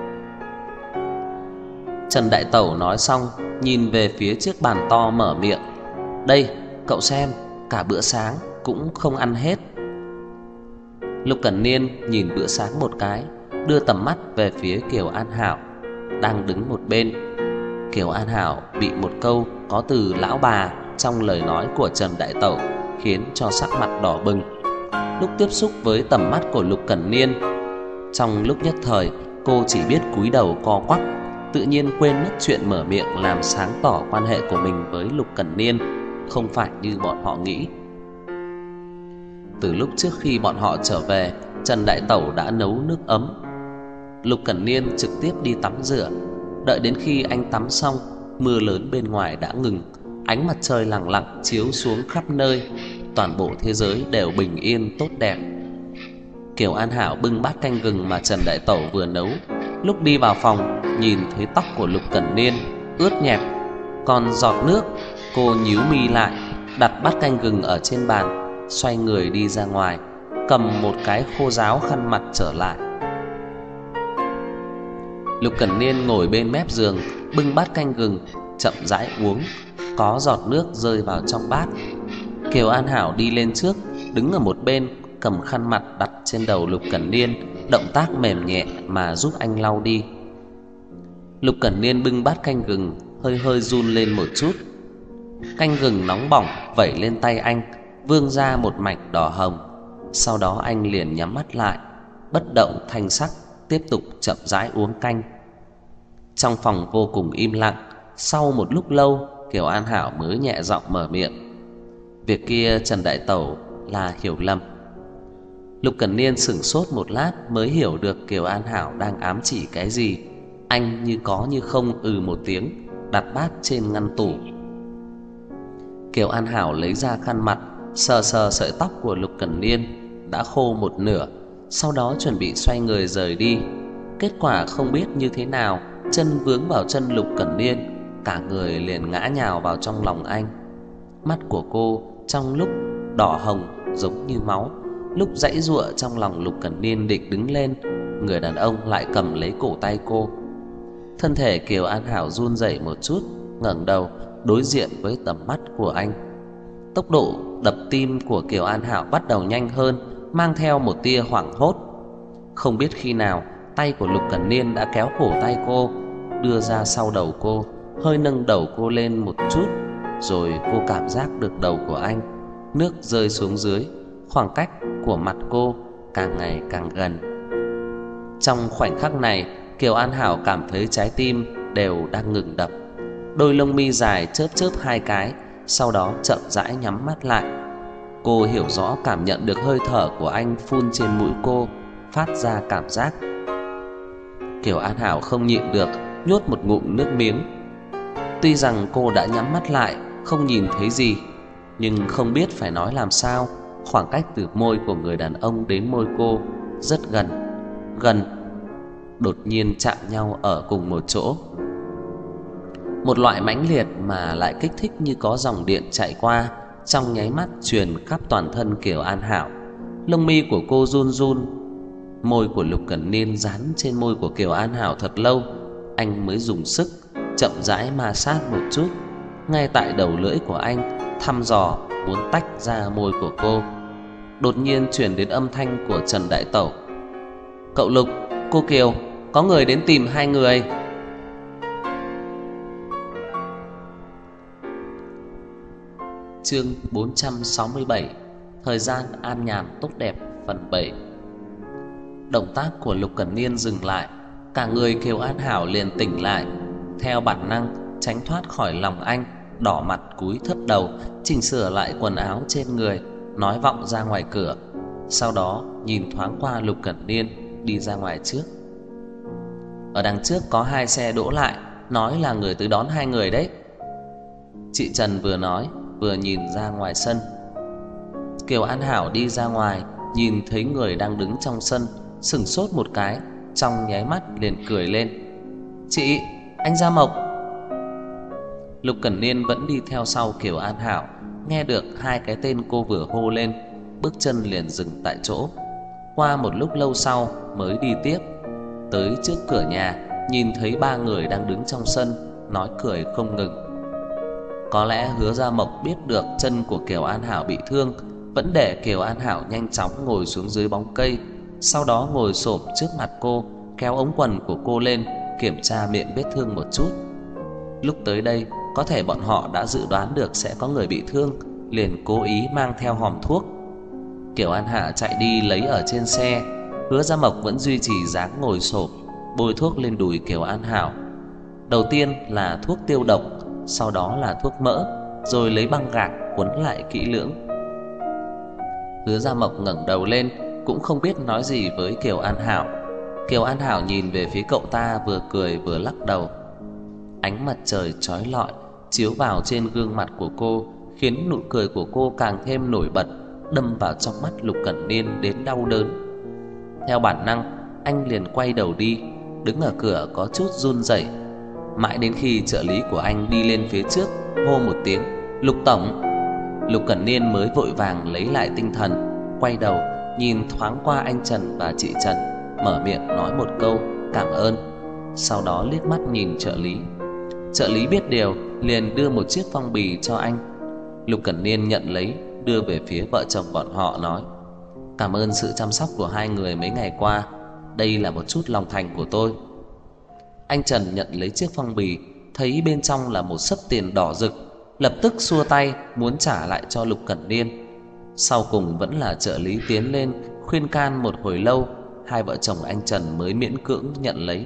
Trần Đại Tẩu nói xong, nhìn về phía chiếc bàn to mở miệng: "Đây, cậu xem, cả bữa sáng cũng không ăn hết." Lục Cẩn Niên nhìn bữa sáng một cái, đưa tầm mắt về phía Kiều An Hảo đang đứng một bên. Kiều An Hảo bị một câu có từ lão bà trong lời nói của Trần Đại Tẩu khiến cho sắc mặt đỏ bừng. Lúc tiếp xúc với tầm mắt của Lục Cẩn Niên, trong lúc nhất thời cô chỉ biết cúi đầu co quắp, tự nhiên quên mất chuyện mở miệng làm sáng tỏ quan hệ của mình với Lục Cẩn Niên không phải như bọn họ nghĩ. Từ lúc trước khi bọn họ trở về, Trần Đại Tẩu đã nấu nước ấm. Lục Cẩn Niên trực tiếp đi tắm rửa. Đợi đến khi anh tắm xong, mưa lớn bên ngoài đã ngừng, ánh mặt trời lặng lặng chiếu xuống khắp nơi, toàn bộ thế giới đều bình yên tốt đẹp. Kiều An Hảo bưng bát canh gừng mà Trần Đại Tẩu vừa nấu, lúc đi vào phòng nhìn thấy tóc của Lục Cẩn Niên ướt nhẹp, Còn giọt nước, cô nhíu mi lại, đặt bát canh gừng ở trên bàn, xoay người đi ra ngoài, cầm một cái khô ráo khăn mặt trở lại. Lục Cẩn Niên ngồi bên mép giường, bưng bát canh gừng, chậm rãi uống. Có giọt nước rơi vào trong bát. Kiều An Hảo đi lên trước, đứng ở một bên, cầm khăn mặt đặt trên đầu Lục Cẩn Niên, động tác mềm nhẹ mà giúp anh lau đi. Lục Cẩn Niên bưng bát canh gừng, hơi hơi run lên một chút. Canh gừng nóng bỏng vẩy lên tay anh, vương ra một mạch đỏ hồng. Sau đó anh liền nhắm mắt lại, bất động thanh sắc, tiếp tục chậm rãi uống canh. Trong phòng vô cùng im lặng. Sau một lúc lâu, Kiều An Hảo mới nhẹ giọng mở miệng: "Việc kia Trần đại tẩu là hiểu lầm." Lục Cẩn Niên sững sốt một lát mới hiểu được Kiều An Hảo đang ám chỉ cái gì. Anh như có như không một tiếng, đặt bát trên ngăn tủ. Kiều An Hảo lấy ra khăn mặt, sờ sờ sợi tóc của Lục Cẩn Niên đã khô một nửa, sau đó chuẩn bị xoay người rời đi. Kết quả không biết như thế nào, chân vướng vào chân Lục Cẩn Niên, cả người liền ngã nhào vào trong lòng anh. Mắt của cô trong lúc đỏ hồng giống như máu, lúc giãy giụa trong lòng Lục Cẩn Niên định đứng lên, người đàn ông lại cầm lấy cổ tay cô. Thân thể Kiều An Hảo run rẩy một chút, ngẩng đầu đối diện với tầm mắt của anh. Tốc độ đập tim của Kiều An Hảo bắt đầu nhanh hơn, mang theo một tia hoảng hốt. Không biết khi nào, tay của Lục Cẩn Niên đã kéo cổ tay cô, đưa ra sau đầu cô, hơi nâng đầu cô lên một chút. Rồi cô cảm giác được đầu của anh, nước rơi xuống dưới, khoảng cách của mặt cô càng ngày càng gần. Trong khoảnh khắc này, Kiều An Hảo cảm thấy trái tim đều đang ngừng đập. Đôi lông mi dài chớp chớp hai cái, sau đó chậm rãi nhắm mắt lại. Cô hiểu rõ cảm nhận được hơi thở của anh phun trên mũi cô, phát ra cảm giác. Kiều An Hảo không nhịn được, nhốt một ngụm nước miếng. Tuy rằng cô đã nhắm mắt lại, không nhìn thấy gì, nhưng không biết phải nói làm sao. Khoảng cách từ môi của người đàn ông đến môi cô rất gần, đột nhiên chạm nhau ở cùng một chỗ. Một loại mãnh liệt mà lại kích thích như có dòng điện chạy qua, trong nháy mắt truyền khắp toàn thân Kiều An Hảo. Lông mi của cô run run. Môi của Lục Cẩn Niên dán trên môi của Kiều An Hảo thật lâu, anh mới dùng sức chậm rãi ma sát một chút, ngay tại đầu lưỡi của anh, thăm dò muốn tách ra môi của cô. Đột nhiên truyền đến âm thanh của Trần đại tẩu: "Cậu Lục, cô Kiều, có người đến tìm hai người." Chương 467: Thời gian an nhàn tốt đẹp, phần 7. Động tác của Lục Cẩn Niên dừng lại, cả người Kiều An Hảo liền tỉnh lại. Theo bản năng tránh thoát khỏi lòng anh, đỏ mặt cúi thấp đầu, chỉnh sửa lại quần áo trên người, nói vọng ra ngoài cửa. Sau đó nhìn thoáng qua Lục Cẩn Niên đi ra ngoài trước. "Ở đằng trước có hai xe đỗ lại, nói là người tới đón hai người đấy." Chị Trần vừa nói vừa nhìn ra ngoài sân. Kiều An Hảo đi ra ngoài, nhìn thấy người đang đứng trong sân, sững sốt một cái, trong nháy mắt liền cười lên: "Chị, anh Gia Mộc." Lục Cẩn Niên vẫn đi theo sau Kiều An Hảo, nghe được hai cái tên cô vừa hô lên, bước chân liền dừng tại chỗ. Qua một lúc lâu sau mới đi tiếp. Tới trước cửa nhà, nhìn thấy ba người đang đứng trong sân, nói cười không ngừng. Có lẽ Hứa Gia Mộc biết được chân của Kiều An Hảo bị thương, vẫn để Kiều An Hảo nhanh chóng ngồi xuống dưới bóng cây, sau đó ngồi xổm trước mặt cô, kéo ống quần của cô lên, kiểm tra miệng vết thương một chút. Lúc tới đây, có thể bọn họ đã dự đoán được sẽ có người bị thương, liền cố ý mang theo hòm thuốc. Kiều An Hạ chạy đi lấy ở trên xe, Hứa Gia Mộc vẫn duy trì dáng ngồi xổm, bôi thuốc lên đùi Kiều An Hảo. Đầu tiên là thuốc tiêu độc, sau đó là thuốc mỡ, rồi lấy băng gạc quấn lại kỹ lưỡng. Hứa Gia Mộc ngẩng đầu lên, cũng không biết nói gì với Kiều An Hảo. Kiều An Hảo nhìn về phía cậu ta, vừa cười vừa lắc đầu. Ánh mặt trời chói lọi chiếu vào trên gương mặt của cô, khiến nụ cười của cô càng thêm nổi bật, đâm vào trong mắt Lục Cẩn Niên đến đau đớn. Theo bản năng, anh liền quay đầu đi, đứng ở cửa có chút run rẩy. mãi đến khi trợ lý của anh đi lên phía trước hô một tiếng "Lục tổng". Lục Cẩn Niên mới vội vàng lấy lại tinh thần, quay đầu nhìn thoáng qua anh Trần và chị Trần, mở miệng nói một câu cảm ơn, sau đó liếc mắt nhìn trợ lý. Trợ lý biết điều liền đưa một chiếc phong bì cho anh. Lục Cẩn Niên nhận lấy, đưa về phía vợ chồng bọn họ nói: "Cảm ơn sự chăm sóc của hai người mấy ngày qua, đây là một chút lòng thành của tôi." Anh Trần nhận lấy chiếc phong bì, thấy bên trong là một xấp tiền đỏ rực, lập tức xua tay muốn trả lại cho Lục Cẩn Niên. Sau cùng vẫn là trợ lý tiến lên khuyên can một hồi lâu, hai vợ chồng anh Trần mới miễn cưỡng nhận lấy.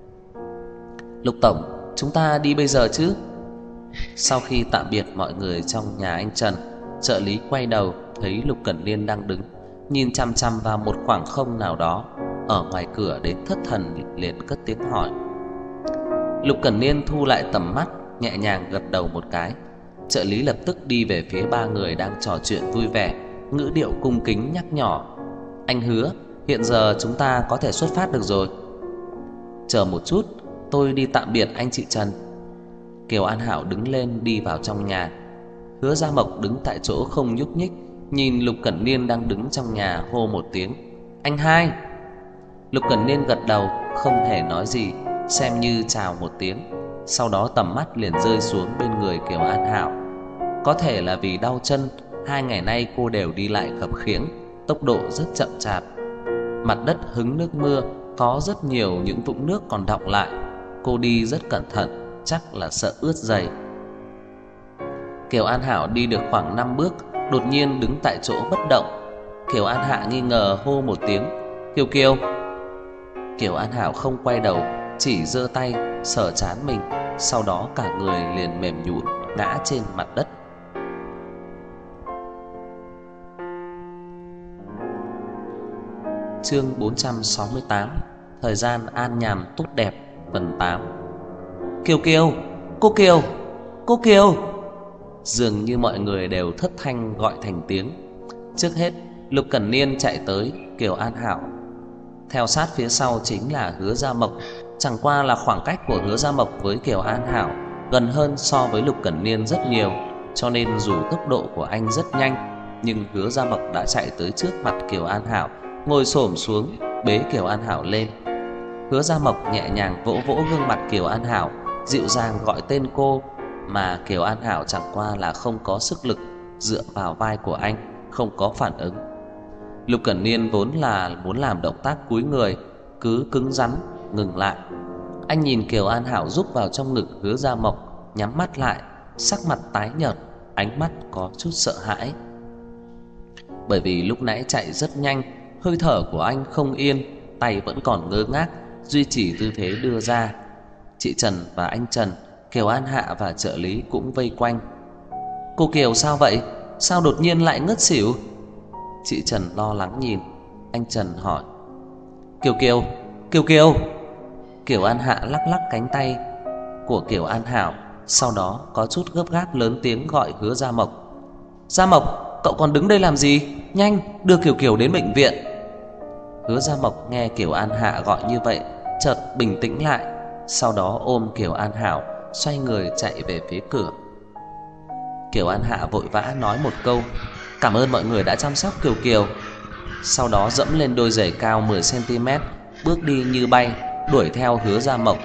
"Lục tổng, chúng ta đi bây giờ chứ?" Sau khi tạm biệt mọi người trong nhà anh Trần, trợ lý quay đầu thấy Lục Cẩn Niên đang đứng nhìn chằm chằm vào một khoảng không nào đó ở ngoài cửa đến thất thần, liền cất tiếng hỏi. Lục Cẩn Niên thu lại tầm mắt, nhẹ nhàng gật đầu một cái. Trợ lý lập tức đi về phía ba người đang trò chuyện vui vẻ, ngữ điệu cung kính nhắc nhỏ: "Anh Hứa, hiện giờ chúng ta có thể xuất phát được rồi." "Chờ một chút, tôi đi tạm biệt anh chị Trần." Kiều An Hảo đứng lên đi vào trong nhà. Hứa Gia Mộc đứng tại chỗ không nhúc nhích, nhìn Lục Cẩn Niên đang đứng trong nhà hô một tiếng: "Anh hai." Lục Cẩn Niên gật đầu, không hề nói gì, xem như chào một tiếng. Sau đó tầm mắt liền rơi xuống bên người Kiều An Hảo. Có thể là vì đau chân, hai ngày nay cô đều đi lại khập khiễng, tốc độ rất chậm chạp. Mặt đất hứng nước mưa, có rất nhiều những vũng nước còn đọng lại. Cô đi rất cẩn thận, chắc là sợ ướt giày. Kiều An Hảo đi được khoảng 5 bước, đột nhiên đứng tại chỗ bất động. Kiều An Hạ nghi ngờ hô một tiếng: "Kiều Kiều." Kiều An Hảo không quay đầu, chỉ giơ tay sờ trán mình, sau đó cả người liền mềm nhũn ngã trên mặt đất. Chương 468: Thời gian an nhàn tốt đẹp, phần 8. "Kiều Kiều, cô Kiều, cô Kiều." Dường như mọi người đều thất thanh gọi thành tiếng. Trước hết, Lục Cẩn Niên chạy tới Kiều An Hảo, theo sát phía sau chính là Hứa Gia Mộc. Chẳng qua là khoảng cách của Hứa Gia Mộc với Kiều An Hảo gần hơn so với Lục Cẩn Niên rất nhiều, cho nên dù tốc độ của anh rất nhanh, nhưng Hứa Gia Mộc đã chạy tới trước mặt Kiều An Hảo, ngồi xổm xuống bế Kiều An Hảo lên. Hứa Gia Mộc nhẹ nhàng vỗ vỗ gương mặt Kiều An Hảo, dịu dàng gọi tên cô, mà Kiều An Hảo chẳng qua là không có sức lực, dựa vào vai của anh, không có phản ứng. Lục Cẩn Niên vốn là muốn làm động tác cúi người, cứ cứng rắn ngừng lại. Anh nhìn Kiều An Hảo rúc vào trong ngực Hứa Gia Mộc, nhắm mắt lại, sắc mặt tái nhợt, ánh mắt có chút sợ hãi. Bởi vì lúc nãy chạy rất nhanh, hơi thở của anh không yên, tay vẫn còn ngơ ngác duy trì tư thế đưa ra. Chị Trần và anh Trần, Kiều An Hạ và trợ lý cũng vây quanh. "Cô Kiều sao vậy? Sao đột nhiên lại ngất xỉu?" Chị Trần lo lắng nhìn. Anh Trần hỏi: "Kiều Kiều, Kiều Kiều." Kiều An Hạ lắc lắc cánh tay của Kiều An Hảo, sau đó có chút gấp gáp lớn tiếng gọi Hứa Gia Mộc: "Gia Mộc, cậu còn đứng đây làm gì? Nhanh đưa Kiều Kiều đến bệnh viện." Hứa Gia Mộc nghe Kiều An Hạ gọi như vậy, chợt bình tĩnh lại, sau đó ôm Kiều An Hảo, xoay người chạy về phía cửa. Kiều An Hạ vội vã nói một câu: "Cảm ơn mọi người đã chăm sóc Kiều Kiều." Sau đó dẫm lên đôi giày cao 10 cm, bước đi như bay, đuổi theo Hứa Gia Mộc.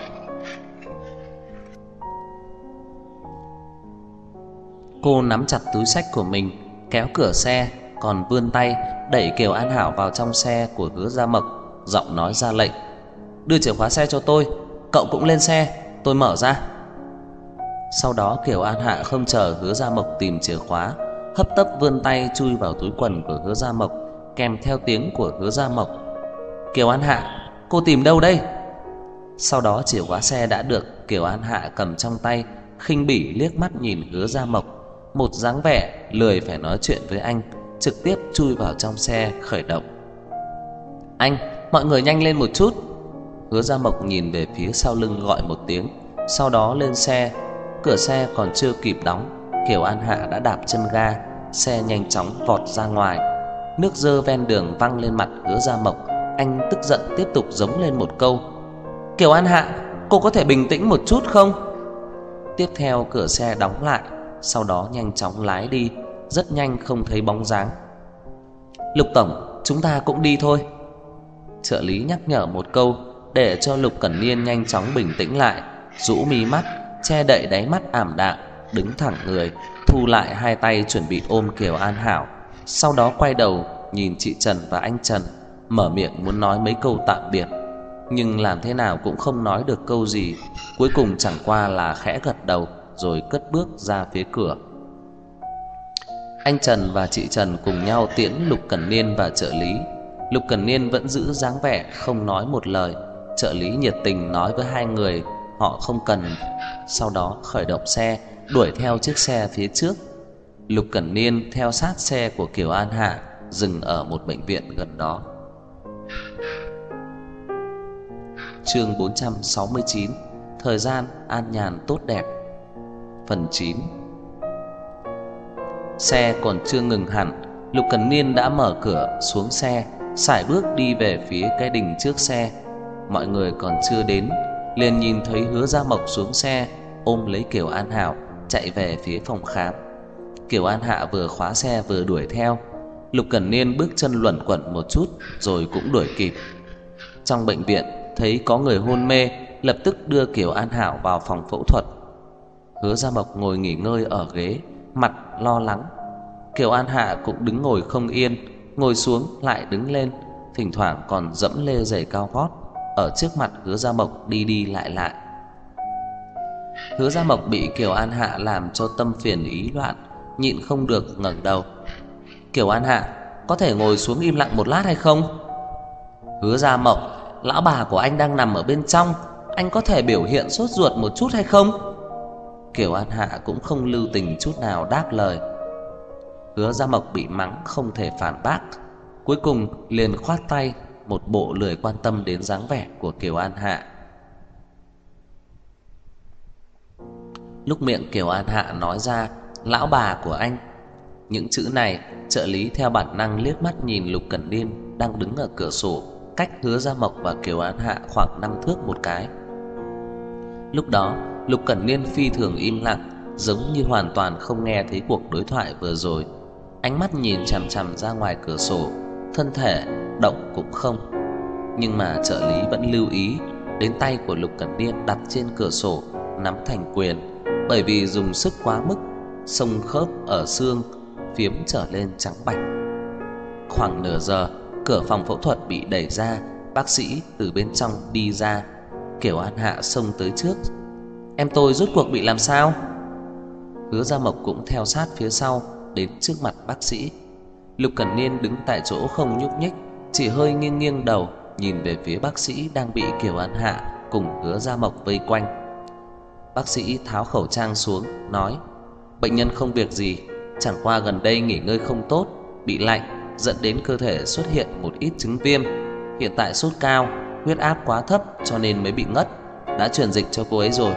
Cô nắm chặt túi xách của mình, kéo cửa xe, còn vươn tay đẩy Kiều An Hảo vào trong xe của Hứa Gia Mộc, giọng nói ra lệnh: "Đưa chìa khóa xe cho tôi, cậu cũng lên xe, tôi mở ra." Sau đó Kiều An Hạ không chờ Hứa Gia Mộc tìm chìa khóa, hấp tấp vươn tay chui vào túi quần của Hứa Gia Mộc, kèm theo tiếng của Hứa Gia Mộc: "Kiều An Hạ, cô tìm đâu đây?" Sau đó chìa khóa xe đã được Kiều An Hạ cầm trong tay, khinh bỉ liếc mắt nhìn Hứa Gia Mộc, một dáng vẻ lười phải nói chuyện với anh, trực tiếp chui vào trong xe khởi động. "Anh, mọi người nhanh lên một chút." Hứa Gia Mộc nhìn về phía sau lưng gọi một tiếng, sau đó lên xe. Cửa xe còn chưa kịp đóng, Kiều An Hạ đã đạp chân ga, xe nhanh chóng vọt ra ngoài. Nước dơ ven đường văng lên mặt Hứa Gia Mộc, anh tức giận tiếp tục giống lên một câu: "Kiều An Hạ, cô có thể bình tĩnh một chút không? Tiếp theo cửa xe đóng lại, sau đó nhanh chóng lái đi, rất nhanh không thấy bóng dáng. Lục tổng, chúng ta cũng đi thôi. Trợ lý nhắc nhở một câu để cho Lục Cẩn Niên nhanh chóng bình tĩnh lại, rũ mí mắt, che đậy đáy mắt ảm đạm, đứng thẳng người, thu lại hai tay chuẩn bị ôm Kiều An Hảo. Sau đó quay đầu nhìn chị Trần và anh Trần, mở miệng muốn nói mấy câu tạm biệt, nhưng làm thế nào cũng không nói được câu gì. Cuối cùng chẳng qua là khẽ gật đầu rồi cất bước ra phía cửa. Anh Trần và chị Trần cùng nhau tiễn Lục Cẩn Niên và trợ lý. Lục Cẩn Niên vẫn giữ dáng vẻ không nói một lời. Trợ lý nhiệt tình nói với hai người họ không cần, sau đó khởi động xe đuổi theo chiếc xe phía trước. Lục Cẩn Niên theo sát xe của Kiều An Hạ, dừng ở một bệnh viện gần đó. Chương 469: Thời gian an nhàn tốt đẹp. Phần 9. Xe còn chưa ngừng hẳn, Lục Cẩn Niên đã mở cửa xuống xe, sải bước đi về phía cái đình trước xe. Mọi người còn chưa đến, liền nhìn thấy Hứa Gia Mộc xuống xe, ôm lấy Kiều An Hảo, chạy về phía phòng khám. Kiều An Hạ vừa khóa xe vừa đuổi theo. Lục Cẩn Niên bước chân luẩn quẩn một chút rồi cũng đuổi kịp. Trong bệnh viện thấy có người hôn mê, lập tức đưa Kiều An Hảo vào phòng phẫu thuật. Hứa Gia Mộc ngồi nghỉ ngơi ở ghế, mặt lo lắng. Kiều An Hạ cũng đứng ngồi không yên, ngồi xuống lại đứng lên, thỉnh thoảng còn dẫm lê giày cao gót ở trước mặt Hứa Gia Mộc đi đi lại lại. Hứa Gia Mộc bị Kiều An Hạ làm cho tâm phiền ý loạn, nhịn không được ngẩng đầu. Kiều An Hạ, có thể ngồi xuống im lặng một lát hay không? Hứa Gia Mộc, lão bà của anh đang nằm ở bên trong, anh có thể biểu hiện sốt ruột một chút hay không? Kiều An Hạ cũng không lưu tình chút nào đáp lời. Hứa Gia Mộc bị mắng không thể phản bác, cuối cùng liền khoát tay, một bộ lười quan tâm đến dáng vẻ của Kiều An Hạ. Lúc miệng Kiều An Hạ nói ra lão bà của anh, những chữ này, trợ lý theo bản năng liếc mắt nhìn Lục Cẩn Niên đang đứng ở cửa sổ, cách Hứa Gia Mộc và Kiều An Hạ khoảng 5 thước một cái. Lúc đó, Lục Cẩn Niên phi thường im lặng, giống như hoàn toàn không nghe thấy cuộc đối thoại vừa rồi. Ánh mắt nhìn chằm chằm ra ngoài cửa sổ, thân thể động cũng không. Nhưng mà trợ lý vẫn lưu ý đến tay của Lục Cẩn Niên đặt trên cửa sổ nắm thành quyền, bởi vì dùng sức quá mức, xông khớp ở xương phiếm trở lên trắng bạch. Khoảng nửa giờ, cửa phòng phẫu thuật bị đẩy ra, bác sĩ từ bên trong đi ra. Kiều An Hạ xông tới trước. Em tôi rốt cuộc bị làm sao? Hứa Gia Mộc cũng theo sát phía sau đến trước mặt bác sĩ. Lục Cẩn Niên đứng tại chỗ không nhúc nhích, chỉ hơi nghiêng nghiêng đầu nhìn về phía bác sĩ đang bị Kiều An Hạ cùng Hứa Gia Mộc vây quanh. Bác sĩ tháo khẩu trang xuống, nói: bệnh nhân không việc gì, chẳng qua gần đây nghỉ ngơi không tốt, bị lạnh dẫn đến cơ thể xuất hiện một ít chứng viêm. Hiện tại sốt cao, huyết áp quá thấp cho nên mới bị ngất, đã truyền dịch cho cô ấy rồi.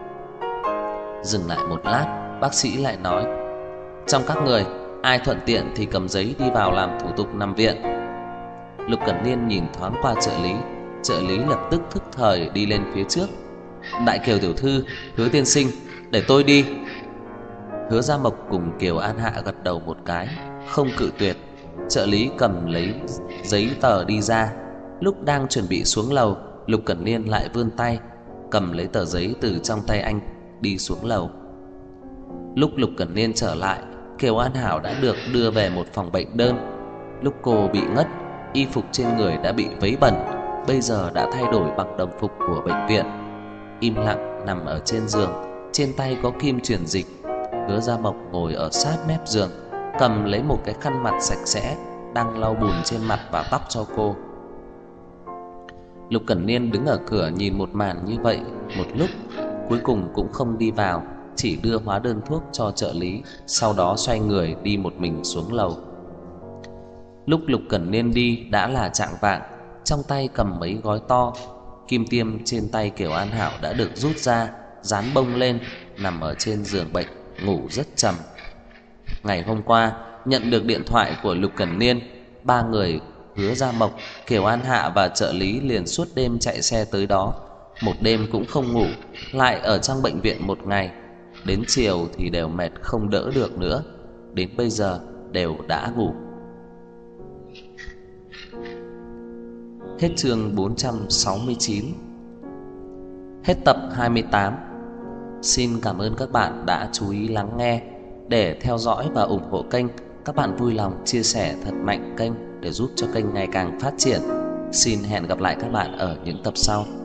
Dừng lại một lát, bác sĩ lại nói: trong các người, ai thuận tiện thì cầm giấy đi vào làm thủ tục nằm viện. Lục Cẩn Niên nhìn thoáng qua trợ lý lập tức thức thời đi lên phía trước. Đại Kiều tiểu thư, Hứa tiên sinh, để tôi đi. Hứa Gia Mộc cùng Kiều An Hạ gật đầu một cái, không cự tuyệt. Trợ lý cầm lấy giấy tờ đi ra. Lúc đang chuẩn bị xuống lầu, Lục Cẩn Niên lại vươn tay cầm lấy tờ giấy từ trong tay anh, đi xuống lầu. Lúc Lục Cẩn Niên trở lại, Kiều An Hảo đã được đưa về một phòng bệnh đơn. Lúc cô bị ngất, y phục trên người đã bị vấy bẩn, bây giờ đã thay đổi bằng đồng phục của bệnh viện. Im lặng nằm ở trên giường, trên tay có kim truyền dịch. Hứa Gia Mộc ngồi ở sát mép giường, cầm lấy một cái khăn mặt sạch sẽ, đang lau bùn trên mặt và tóc cho cô. Lục Cẩn Niên đứng ở cửa nhìn một màn như vậy một lúc, cuối cùng cũng không đi vào, chỉ đưa hóa đơn thuốc cho trợ lý, sau đó xoay người đi một mình xuống lầu. Lúc Lục Cẩn Niên đi đã là chạng vạng, trong tay cầm mấy gói to. Kim tiêm trên tay Kiều An Hảo đã được rút ra, dán bông lên, nằm ở trên giường bệnh, ngủ rất trầm. Ngày hôm qua, nhận được điện thoại của Lục Cẩn Niên, ba người Hứa Gia Mộc, Kiều An Hạ và trợ lý liền suốt đêm chạy xe tới đó. một đêm cũng không ngủ, lại ở trong bệnh viện một ngày. Đến chiều thì đều mệt không đỡ được nữa, đến bây giờ đều đã ngủ. Hết chương 469. Hết tập 28. Xin cảm ơn các bạn đã chú ý lắng nghe. Để theo dõi và ủng hộ kênh, các bạn vui lòng chia sẻ thật mạnh kênh để giúp cho kênh ngày càng phát triển. Xin hẹn gặp lại các bạn ở những tập sau.